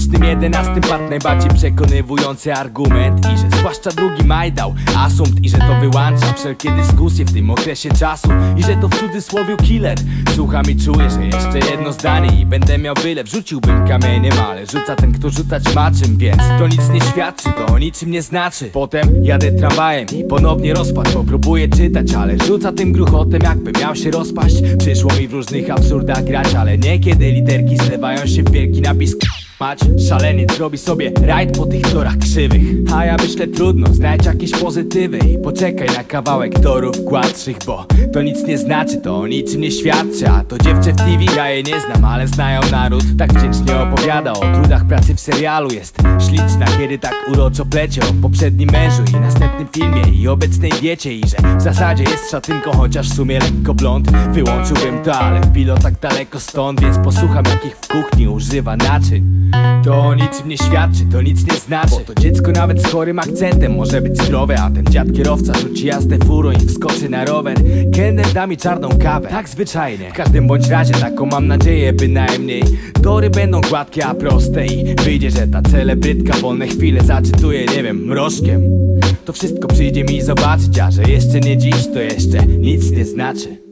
2011 padł najbardziej przekonywujący argument i że zwłaszcza drugi maj dał asumpt i że to wyłącza wszelkie dyskusje w tym okresie czasu i że to w cudzysłowie killer. Słucham i czuję, że jeszcze jedno zdanie i będę miał wylew. Rzuciłbym kamieniem, ale rzuca ten, kto rzucać ma czym, więc to nic nie świadczy, to o niczym nie znaczy. Potem jadę tramwajem i ponownie rozpad, bo próbuję czytać, ale rzuca tym gruchotem, jakby miał się rozpaść. Przyszło mi w różnych absurdach grać, ale niekiedy literki zlewają się w wielki napis mać. Szaleniec robi sobie rajd po tych torach krzywych, a ja myślę, trudno, znajdź jakieś pozytywy i poczekaj na kawałek torów gładszych, bo to nic nie znaczy, to o niczym nie świadczy. A to dziewczę w TV, ja jej nie znam, ale znają naród. Tak wdzięcznie opowiada o trudach pracy w serialu. Jest śliczna, kiedy tak uroczo plecie o poprzednim mężu i następnym filmie i obecnej diecie, i że w zasadzie jest szatynką, chociaż w sumie lekko blond. Wyłączyłbym to, ale pilot tak daleko stąd, więc posłucham, jakich w kuchni używa naczyń. To o niczym nie świadczy, to nic nie znaczy, bo to dziecko nawet z chorym akcentem może być zdrowe, a ten dziad kierowca rzuci jazdę furą i wskoczy na rower. Kelner da mi czarną kawę, tak zwyczajnie. W każdym bądź razie taką mam nadzieję bynajmniej. Tory będą gładkie, a proste i wyjdzie, że ta celebrytka wolne chwile zaczytuje, nie wiem, mrożkiem. To wszystko przyjdzie mi zobaczyć, a że jeszcze nie dziś, to jeszcze nic nie znaczy.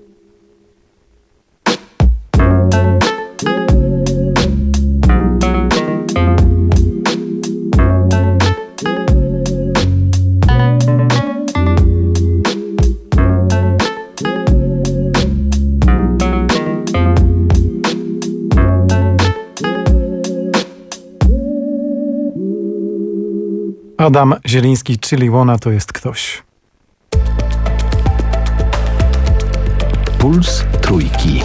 Adam Zieliński, czyli Łona to jest ktoś. Puls Trójki.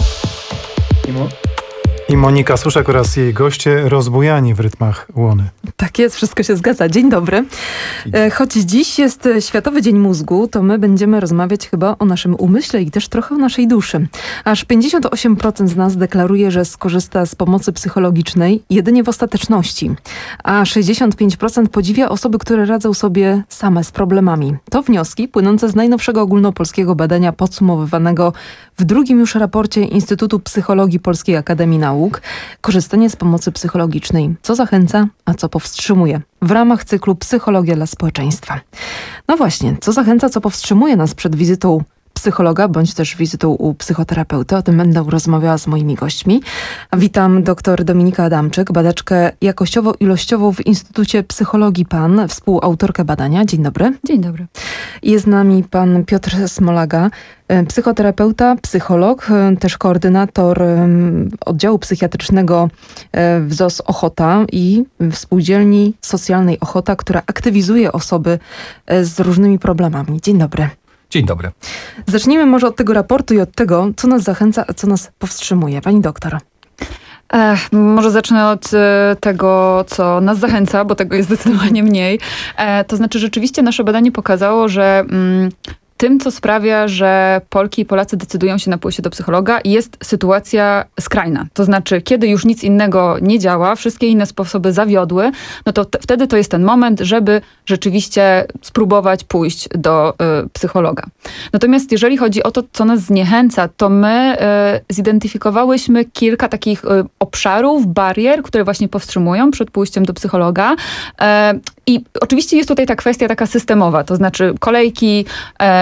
I Monika Suszek oraz jej goście rozbujani w rytmach Łony. Tak jest, wszystko się zgadza. Dzień dobry. Choć dziś jest Światowy Dzień Mózgu, to my będziemy rozmawiać chyba o naszym umyśle i też trochę o naszej duszy. Aż 58% z nas deklaruje, że skorzysta z pomocy psychologicznej jedynie w ostateczności. A 65% podziwia osoby, które radzą sobie same z problemami. To wnioski płynące z najnowszego ogólnopolskiego badania podsumowywanego w drugim już raporcie Instytutu Psychologii Polskiej Akademii Nauk. Korzystanie z pomocy psychologicznej. Co zachęca, a co powstrzymuje? W ramach cyklu Psychologia dla społeczeństwa. No właśnie, co zachęca, co powstrzymuje nas przed wizytą psychologa, bądź też wizytą u psychoterapeuty. O tym będę rozmawiała z moimi gośćmi. Witam dr Dominikę Adamczyk, badaczkę jakościowo-ilościową w Instytucie Psychologii PAN, współautorkę badania. Dzień dobry. Dzień dobry. Jest z nami pan Piotr Smolaga, psychoterapeuta, psycholog, też koordynator oddziału psychiatrycznego w ZOS Ochota i w Spółdzielni Socjalnej Ochota, która aktywizuje osoby z różnymi problemami. Dzień dobry. Dzień dobry. Zacznijmy może od tego raportu i od tego, co nas zachęca, a co nas powstrzymuje. Pani doktor. Może zacznę od tego, co nas zachęca, bo tego jest zdecydowanie mniej. To znaczy rzeczywiście nasze badanie pokazało, że tym, co sprawia, że Polki i Polacy decydują się na pójście do psychologa, jest sytuacja skrajna. To znaczy, kiedy już nic innego nie działa, wszystkie inne sposoby zawiodły, no to wtedy to jest ten moment, żeby rzeczywiście spróbować pójść do psychologa. Natomiast jeżeli chodzi o to, co nas zniechęca, to my zidentyfikowałyśmy kilka takich obszarów, barier, które właśnie powstrzymują przed pójściem do psychologa. I oczywiście jest tutaj ta kwestia taka systemowa, to znaczy kolejki,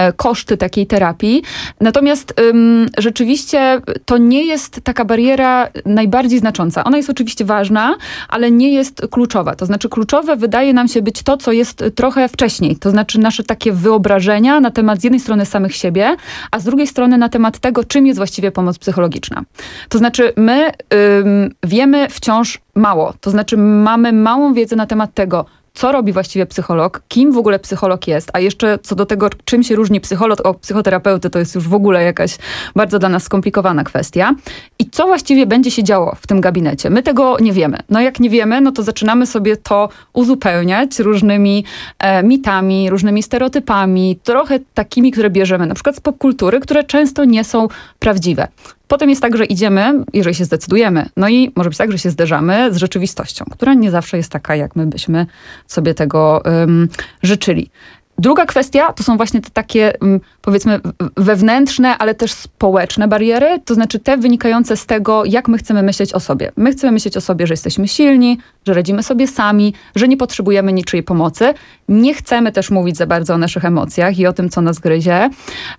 koszty takiej terapii. Natomiast rzeczywiście to nie jest taka bariera najbardziej znacząca. Ona jest oczywiście ważna, ale nie jest kluczowa. To znaczy kluczowe wydaje nam się być to, co jest trochę wcześniej. To znaczy nasze takie wyobrażenia na temat z jednej strony samych siebie, a z drugiej strony na temat tego, czym jest właściwie pomoc psychologiczna. To znaczy my wiemy wciąż mało. To znaczy mamy małą wiedzę na temat tego, co robi właściwie psycholog, kim w ogóle psycholog jest, a jeszcze co do tego, czym się różni psycholog od psychoterapeuty, to jest już w ogóle jakaś bardzo dla nas skomplikowana kwestia. I co właściwie będzie się działo w tym gabinecie? My tego nie wiemy. No jak nie wiemy, no to zaczynamy sobie to uzupełniać różnymi mitami, różnymi stereotypami, trochę takimi, które bierzemy na przykład z popkultury, które często nie są prawdziwe. Potem jest tak, że idziemy, jeżeli się zdecydujemy, no i może być tak, że się zderzamy z rzeczywistością, która nie zawsze jest taka, jak my byśmy sobie tego życzyli. Druga kwestia to są właśnie te takie, powiedzmy, wewnętrzne, ale też społeczne bariery, to znaczy te wynikające z tego, jak my chcemy myśleć o sobie. My chcemy myśleć o sobie, że jesteśmy silni, że radzimy sobie sami, że nie potrzebujemy niczyjej pomocy. Nie chcemy też mówić za bardzo o naszych emocjach i o tym, co nas gryzie.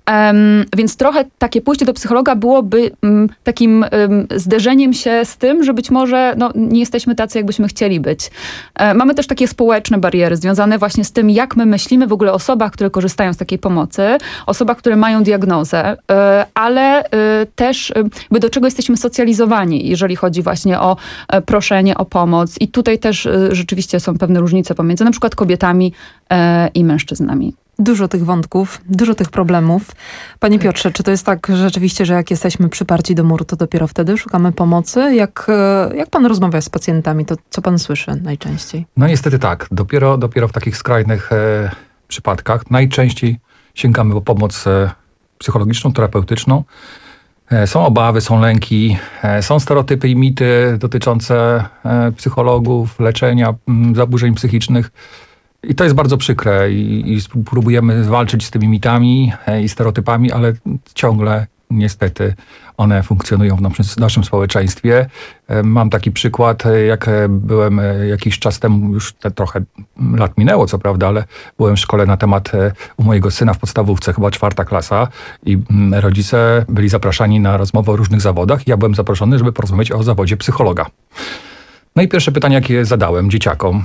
Więc trochę takie pójście do psychologa byłoby takim zderzeniem się z tym, że być może nie jesteśmy tacy, jakbyśmy chcieli być. Mamy też takie społeczne bariery związane właśnie z tym, jak my myślimy w ogóle o osobach, które korzystają z takiej pomocy, osobach, które mają diagnozę, ale też do czego jesteśmy socjalizowani, jeżeli chodzi właśnie o proszenie o pomoc. I tutaj też rzeczywiście są pewne różnice pomiędzy na przykład kobietami i mężczyznami. Dużo tych wątków, dużo tych problemów. Panie Piotrze, czy to jest tak rzeczywiście, że jak jesteśmy przyparci do muru, to dopiero wtedy szukamy pomocy? Jak pan rozmawia z pacjentami, to co pan słyszy najczęściej? No niestety tak. Dopiero w takich skrajnych przypadkach najczęściej sięgamy po pomoc psychologiczną, terapeutyczną. Są obawy, są lęki, są stereotypy i mity dotyczące psychologów, leczenia zaburzeń psychicznych. I to jest bardzo przykre i próbujemy walczyć z tymi mitami i stereotypami, ale ciągle niestety one funkcjonują w naszym społeczeństwie. Mam taki przykład, jak byłem jakiś czas temu, już trochę lat minęło co prawda, ale byłem w szkole na temat u mojego syna w podstawówce, chyba 4. klasa i rodzice byli zapraszani na rozmowę o różnych zawodach i ja byłem zaproszony, żeby porozmawiać o zawodzie psychologa. No i pierwsze pytanie, jakie zadałem dzieciakom,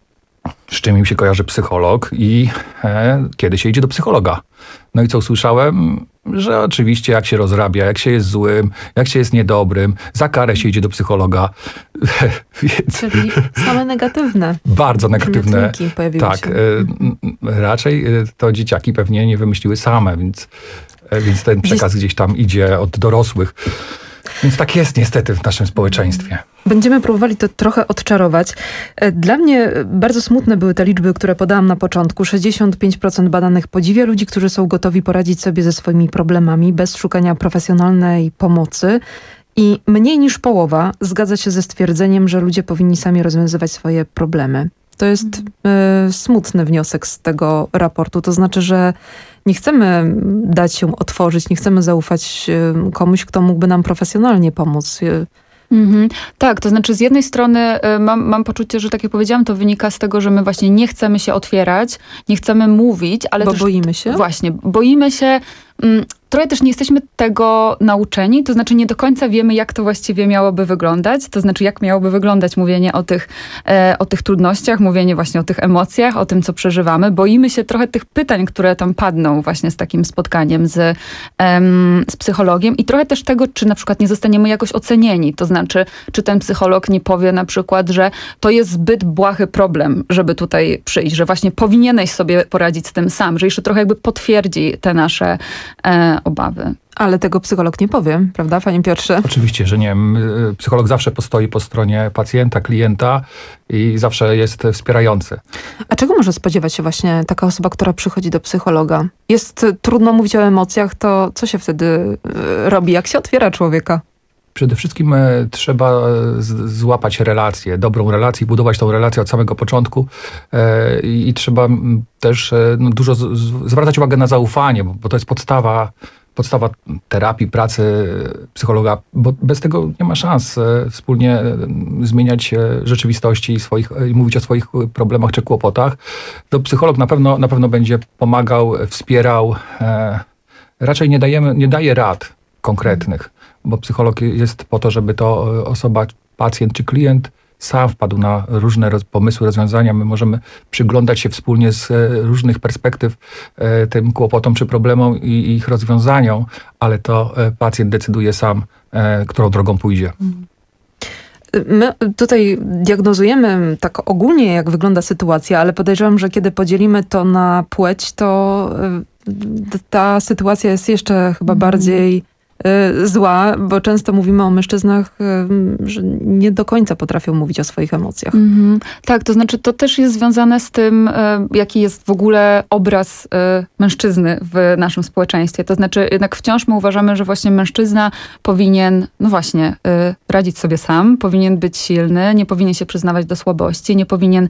z czym im się kojarzy psycholog i kiedy się idzie do psychologa. No i co usłyszałem? Że oczywiście jak się rozrabia, jak się jest złym, jak się jest niedobrym, za karę się idzie do psychologa. Więc czyli same negatywne. Bardzo negatywne. Pojawiły tak, się. Raczej to dzieciaki pewnie nie wymyśliły same, więc ten przekaz gdzieś tam idzie od dorosłych. Więc tak jest niestety w naszym społeczeństwie. Będziemy próbowali to trochę odczarować. Dla mnie bardzo smutne były te liczby, które podałam na początku. 65% badanych podziwia ludzi, którzy są gotowi poradzić sobie ze swoimi problemami bez szukania profesjonalnej pomocy. I mniej niż połowa zgadza się ze stwierdzeniem, że ludzie powinni sami rozwiązywać swoje problemy. To jest smutny wniosek z tego raportu. To znaczy, że nie chcemy dać się otworzyć, nie chcemy zaufać komuś, kto mógłby nam profesjonalnie pomóc. Tak, to znaczy z jednej strony mam poczucie, że tak jak powiedziałam, to wynika z tego, że my właśnie nie chcemy się otwierać, nie chcemy mówić, ale bo też boimy się? Właśnie, boimy się. Trochę też nie jesteśmy tego nauczeni, to znaczy nie do końca wiemy, jak to właściwie miałoby wyglądać, to znaczy jak miałoby wyglądać mówienie o tych trudnościach, mówienie właśnie o tych emocjach, o tym, co przeżywamy. Boimy się trochę tych pytań, które tam padną właśnie z takim spotkaniem z psychologiem i trochę też tego, czy na przykład nie zostaniemy jakoś ocenieni, to znaczy, czy ten psycholog nie powie na przykład, że to jest zbyt błahy problem, żeby tutaj przyjść, że właśnie powinieneś sobie poradzić z tym sam, że jeszcze trochę jakby potwierdzi te nasze obawy. Ale tego psycholog nie powie, prawda, panie Piotrze? Oczywiście, że nie. Psycholog zawsze postoi po stronie pacjenta, klienta i zawsze jest wspierający. A czego może spodziewać się właśnie taka osoba, która przychodzi do psychologa? Jest trudno mówić o emocjach, to co się wtedy robi? Jak się otwiera człowieka? Przede wszystkim trzeba złapać relację, dobrą relację, budować tą relację od samego początku i trzeba też dużo zwracać uwagę na zaufanie, bo to jest podstawa podstawa terapii, pracy psychologa, bo bez tego nie ma szans wspólnie zmieniać rzeczywistości i mówić o swoich problemach czy kłopotach. To psycholog na pewno będzie pomagał, wspierał. Raczej nie daje rad konkretnych, bo psycholog jest po to, żeby to osoba, pacjent czy klient sam wpadł na różne pomysły, rozwiązania. My możemy przyglądać się wspólnie z różnych perspektyw tym kłopotom czy problemom i ich rozwiązaniom, ale to pacjent decyduje sam, którą drogą pójdzie. My tutaj diagnozujemy tak ogólnie, jak wygląda sytuacja, ale podejrzewam, że kiedy podzielimy to na płeć, to ta sytuacja jest jeszcze chyba bardziej zła, bo często mówimy o mężczyznach, że nie do końca potrafią mówić o swoich emocjach. Tak, to znaczy to też jest związane z tym, jaki jest w ogóle obraz mężczyzny w naszym społeczeństwie. To znaczy jednak wciąż my uważamy, że właśnie mężczyzna powinien, no właśnie, radzić sobie sam, powinien być silny, nie powinien się przyznawać do słabości, nie powinien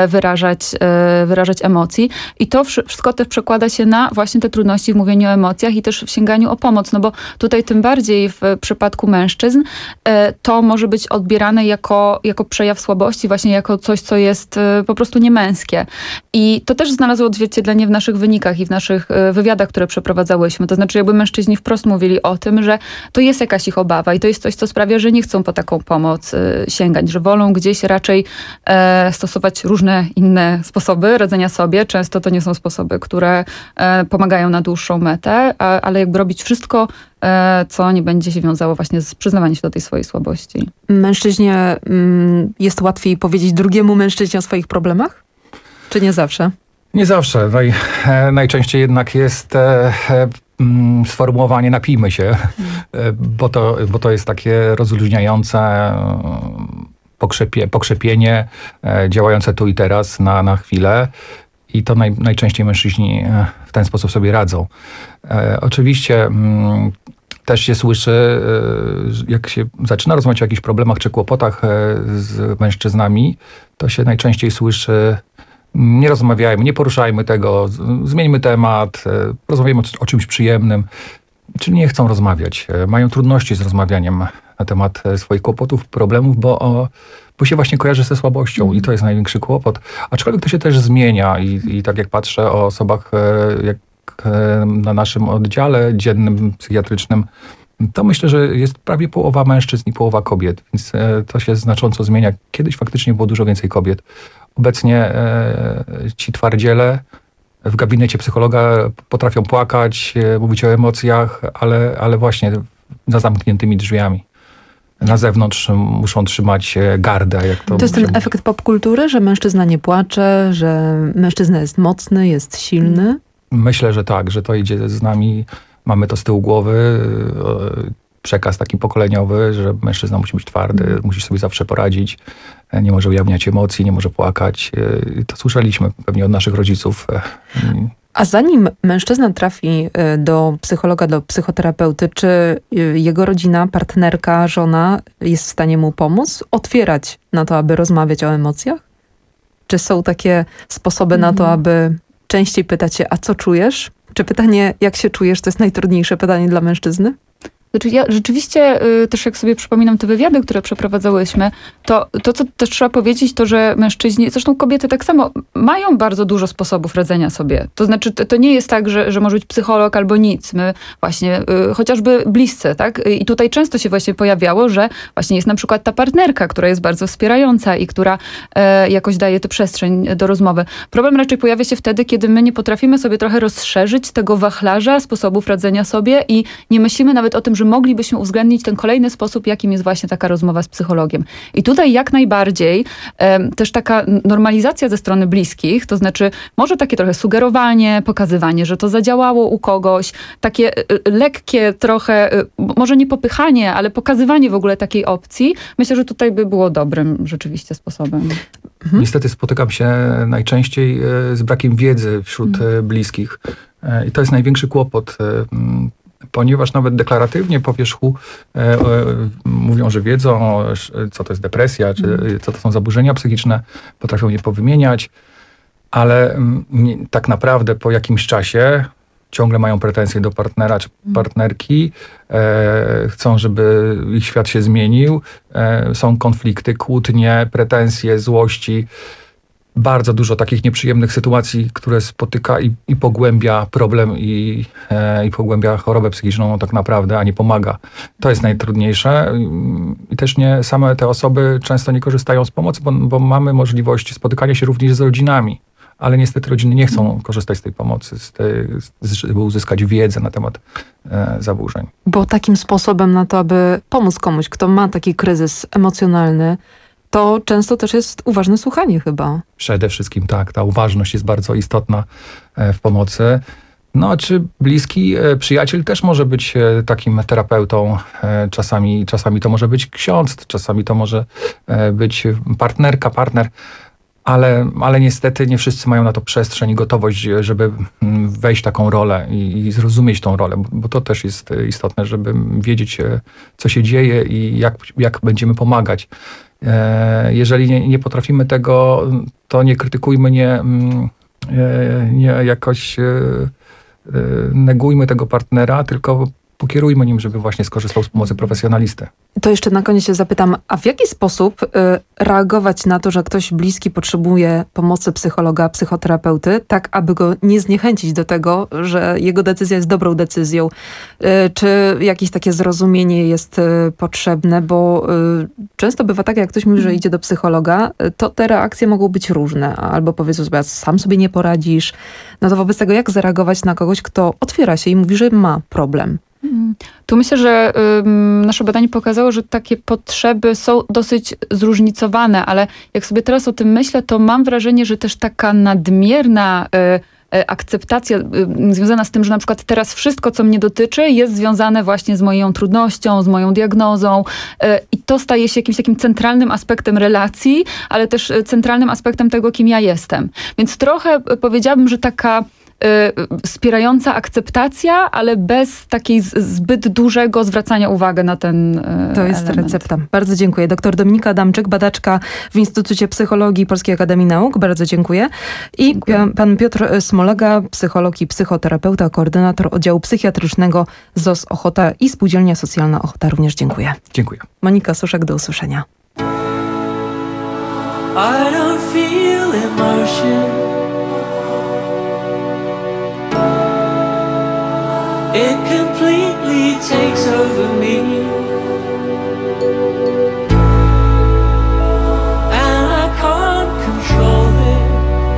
wyrażać emocji. I to wszystko też przekłada się na właśnie te trudności w mówieniu o emocjach i też w sięganiu o pomoc, no bo tutaj tym bardziej w przypadku mężczyzn to może być odbierane jako przejaw słabości, właśnie jako coś, co jest po prostu niemęskie. I to też znalazło odzwierciedlenie w naszych wynikach i w naszych wywiadach, które przeprowadzałyśmy. To znaczy jakby mężczyźni wprost mówili o tym, że to jest jakaś ich obawa i to jest coś, co sprawia, że nie chcą po taką pomoc sięgać, że wolą gdzieś raczej stosować różne inne sposoby radzenia sobie. Często to nie są sposoby, które pomagają na dłuższą metę, ale jakby robić wszystko, co nie będzie się wiązało właśnie z przyznawaniem się do tej swojej słabości. Mężczyźnie jest łatwiej powiedzieć drugiemu mężczyźnie o swoich problemach? Czy nie zawsze? Nie zawsze. Najczęściej jednak jest sformułowanie napijmy się, bo to jest takie rozluźniające pokrzepienie działające tu i teraz na chwilę. I to najczęściej mężczyźni w ten sposób sobie radzą. Oczywiście też się słyszy, jak się zaczyna rozmawiać o jakichś problemach czy kłopotach z mężczyznami, to się najczęściej słyszy: nie rozmawiajmy, nie poruszajmy tego, zmieńmy temat, rozmawiajmy o czymś przyjemnym. Czyli nie chcą rozmawiać. Mają trudności z rozmawianiem na temat swoich kłopotów, problemów, bo się właśnie kojarzy ze słabością i to jest największy kłopot. Aczkolwiek to się też zmienia i tak jak patrzę o osobach jak na naszym oddziale dziennym, psychiatrycznym, to myślę, że jest prawie połowa mężczyzn i połowa kobiet, więc to się znacząco zmienia. Kiedyś faktycznie było dużo więcej kobiet. Obecnie ci twardziele w gabinecie psychologa potrafią płakać, mówić o emocjach, ale właśnie za zamkniętymi drzwiami. Na zewnątrz muszą trzymać gardę. To jest ten efekt popkultury, że mężczyzna nie płacze, że mężczyzna jest mocny, jest silny? Myślę, że tak, że to idzie z nami. Mamy to z tyłu głowy. Przekaz taki pokoleniowy, że mężczyzna musi być twardy, musi sobie zawsze poradzić, nie może ujawniać emocji, nie może płakać. To słyszeliśmy pewnie od naszych rodziców. A zanim mężczyzna trafi do psychologa, do psychoterapeuty, czy jego rodzina, partnerka, żona jest w stanie mu pomóc, otwierać na to, aby rozmawiać o emocjach? Czy są takie sposoby na to, aby częściej pytać się, a co czujesz? Czy pytanie, jak się czujesz, to jest najtrudniejsze pytanie dla mężczyzny? Znaczy ja rzeczywiście też jak sobie przypominam te wywiady, które przeprowadzałyśmy, to co też trzeba powiedzieć, to że mężczyźni, zresztą kobiety tak samo, mają bardzo dużo sposobów radzenia sobie. To znaczy to nie jest tak, że może być psycholog albo nic. My właśnie chociażby bliscy, tak? I tutaj często się właśnie pojawiało, że właśnie jest na przykład ta partnerka, która jest bardzo wspierająca i która jakoś daje tę przestrzeń do rozmowy. Problem raczej pojawia się wtedy, kiedy my nie potrafimy sobie trochę rozszerzyć tego wachlarza sposobów radzenia sobie i nie myślimy nawet o tym, że moglibyśmy uwzględnić ten kolejny sposób, jakim jest właśnie taka rozmowa z psychologiem. I tutaj jak najbardziej też taka normalizacja ze strony bliskich, to znaczy może takie trochę sugerowanie, pokazywanie, że to zadziałało u kogoś, takie lekkie trochę, może nie popychanie, ale pokazywanie w ogóle takiej opcji, myślę, że tutaj by było dobrym rzeczywiście sposobem. Niestety spotykam się najczęściej z brakiem wiedzy wśród bliskich. I to jest największy kłopot, ponieważ nawet deklaratywnie po wierzchu mówią, że wiedzą, co to jest depresja, czy co to są zaburzenia psychiczne, potrafią je powymieniać, ale tak naprawdę po jakimś czasie ciągle mają pretensje do partnera czy partnerki, chcą, żeby ich świat się zmienił, są konflikty, kłótnie, pretensje, złości. Bardzo dużo takich nieprzyjemnych sytuacji, które spotyka i pogłębia problem i pogłębia chorobę psychiczną tak naprawdę, a nie pomaga. To jest najtrudniejsze i też nie same te osoby często nie korzystają z pomocy, bo mamy możliwość spotykania się również z rodzinami, ale niestety rodziny nie chcą korzystać z tej pomocy, żeby uzyskać wiedzę na temat zaburzeń. Bo takim sposobem na to, aby pomóc komuś, kto ma taki kryzys emocjonalny, to często też jest uważne słuchanie chyba. Przede wszystkim tak, ta uważność jest bardzo istotna w pomocy. No, czy bliski przyjaciel też może być takim terapeutą. Czasami to może być ksiądz, czasami to może być partnerka, partner, ale niestety nie wszyscy mają na to przestrzeń i gotowość, żeby wejść w taką rolę i zrozumieć tą rolę, bo to też jest istotne, żeby wiedzieć, co się dzieje i jak będziemy pomagać. Jeżeli nie potrafimy tego, to nie krytykujmy, nie jakoś negujmy tego partnera, tylko pokierujmy nim, żeby właśnie skorzystał z pomocy profesjonalisty. To jeszcze na koniec się zapytam, a w jaki sposób reagować na to, że ktoś bliski potrzebuje pomocy psychologa, psychoterapeuty, tak aby go nie zniechęcić do tego, że jego decyzja jest dobrą decyzją? Czy jakieś takie zrozumienie jest potrzebne? Bo często bywa tak, jak ktoś mówi, że idzie do psychologa, to te reakcje mogą być różne. Albo powiedzą sobie, sam sobie nie poradzisz. No to wobec tego, jak zareagować na kogoś, kto otwiera się i mówi, że ma problem? Tu myślę, że nasze badanie pokazało, że takie potrzeby są dosyć zróżnicowane, ale jak sobie teraz o tym myślę, to mam wrażenie, że też taka nadmierna akceptacja związana z tym, że na przykład teraz wszystko, co mnie dotyczy, jest związane właśnie z moją trudnością, z moją diagnozą i to staje się jakimś takim centralnym aspektem relacji, ale też centralnym aspektem tego, kim ja jestem. Więc trochę powiedziałabym, że taka wspierająca akceptacja, ale bez takiej zbyt dużego zwracania uwagi na ten To jest element. recepta. Bardzo dziękuję. Doktor Dominika Adamczyk, badaczka w Instytucie Psychologii Polskiej Akademii Nauk. Bardzo dziękuję. I pan Piotr Smolega, psycholog i psychoterapeuta, koordynator oddziału psychiatrycznego ZOS Ochota i Spółdzielnia Socjalna Ochota. Również dziękuję. Dziękuję. Monika Suszek, do usłyszenia. I don't feel emotion. It completely takes over me, and I can't control it.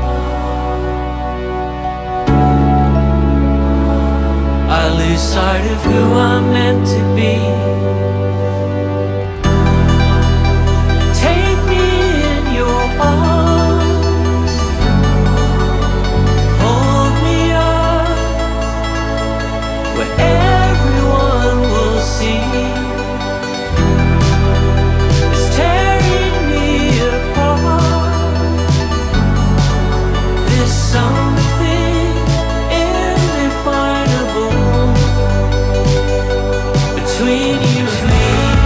I lose sight of who I'm meant to be. Take me in your arms, hold me up, where everyone will see it's tearing me apart. There's something indefinable between you and me.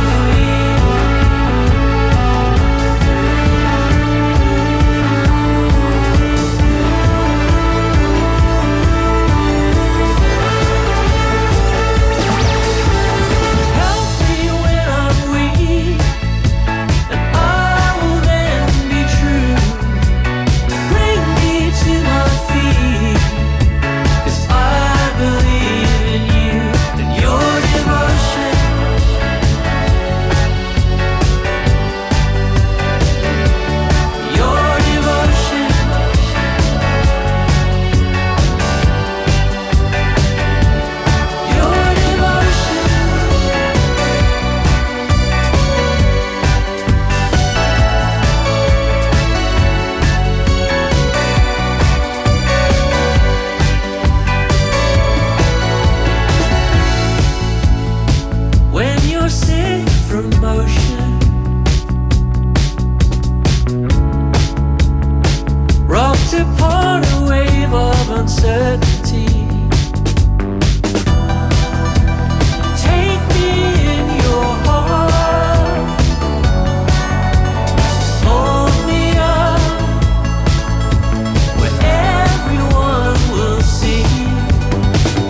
When you're sick from motion, rocked upon a wave of uncertainty, take me in your heart, hold me up, where everyone will see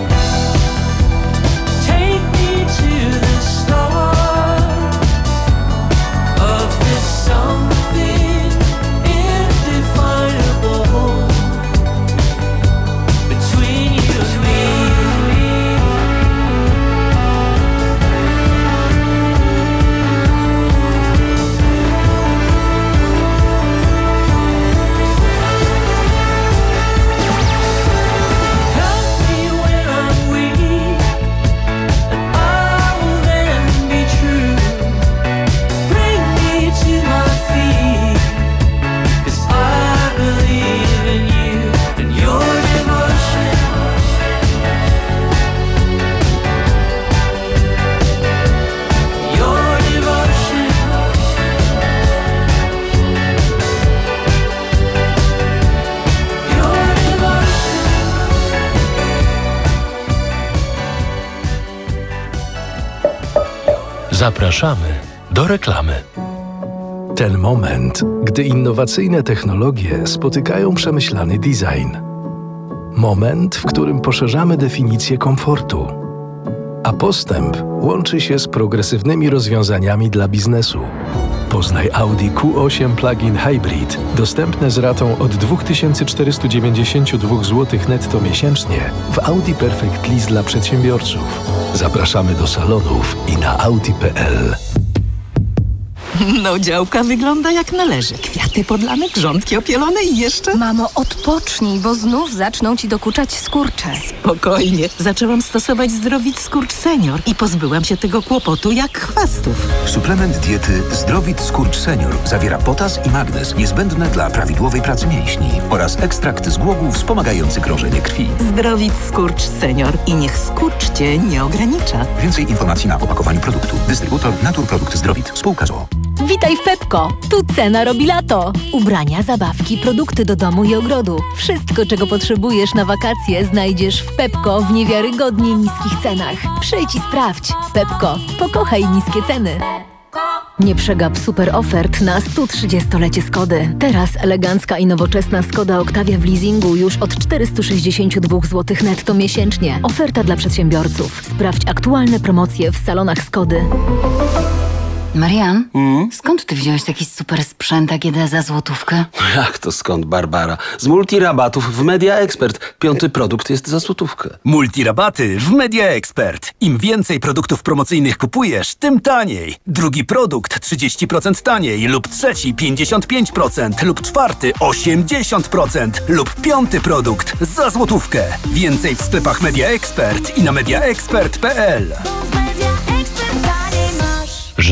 Zapraszamy do reklamy. Ten moment, gdy innowacyjne technologie spotykają przemyślany design. Moment, w którym poszerzamy definicję komfortu. A postęp łączy się z progresywnymi rozwiązaniami dla biznesu. Poznaj Audi Q8 Plug-in Hybrid, dostępne z ratą od 2492 zł netto miesięcznie w Audi Perfect Lease dla przedsiębiorców. Zapraszamy do salonów i na audi.pl. No, działka wygląda jak należy. Kwiaty podlane, grządki opielone i jeszcze... Mamo, odpocznij, bo znów zaczną ci dokuczać skurcze. Spokojnie. Zaczęłam stosować Zdrowit Skurcz Senior i pozbyłam się tego kłopotu jak chwastów. Suplement diety Zdrowit Skurcz Senior zawiera potas i magnez niezbędne dla prawidłowej pracy mięśni oraz ekstrakt z głogu wspomagający krążenie krwi. Zdrowit Skurcz Senior i niech skurcz cię nie ogranicza. Więcej informacji na opakowaniu produktu. Dystrybutor Naturprodukt Zdrowit. Spółka z o.o. Witaj w Pepko! Tu cena robi lato. Ubrania, zabawki, produkty do domu i ogrodu. Wszystko, czego potrzebujesz na wakacje, znajdziesz w Pepko w niewiarygodnie niskich cenach. Przyjdź i sprawdź. Pepko. Pokochaj niskie ceny. Nie przegap super ofert na 130-lecie Skody. Teraz elegancka i nowoczesna Skoda Octavia w leasingu już od 462 zł netto miesięcznie. Oferta dla przedsiębiorców. Sprawdź aktualne promocje w salonach Skody. Marian, skąd ty wziąłeś taki super sprzęt AGD za złotówkę? Jak to skąd, Barbara? Z multirabatów w Media Expert. 5. produkt jest za złotówkę. Multirabaty w Media Expert. Im więcej produktów promocyjnych kupujesz, tym taniej. Drugi produkt 30% taniej lub trzeci 55% lub czwarty 80% lub 5. produkt za złotówkę. Więcej w sklepach Media Expert i na mediaexpert.pl.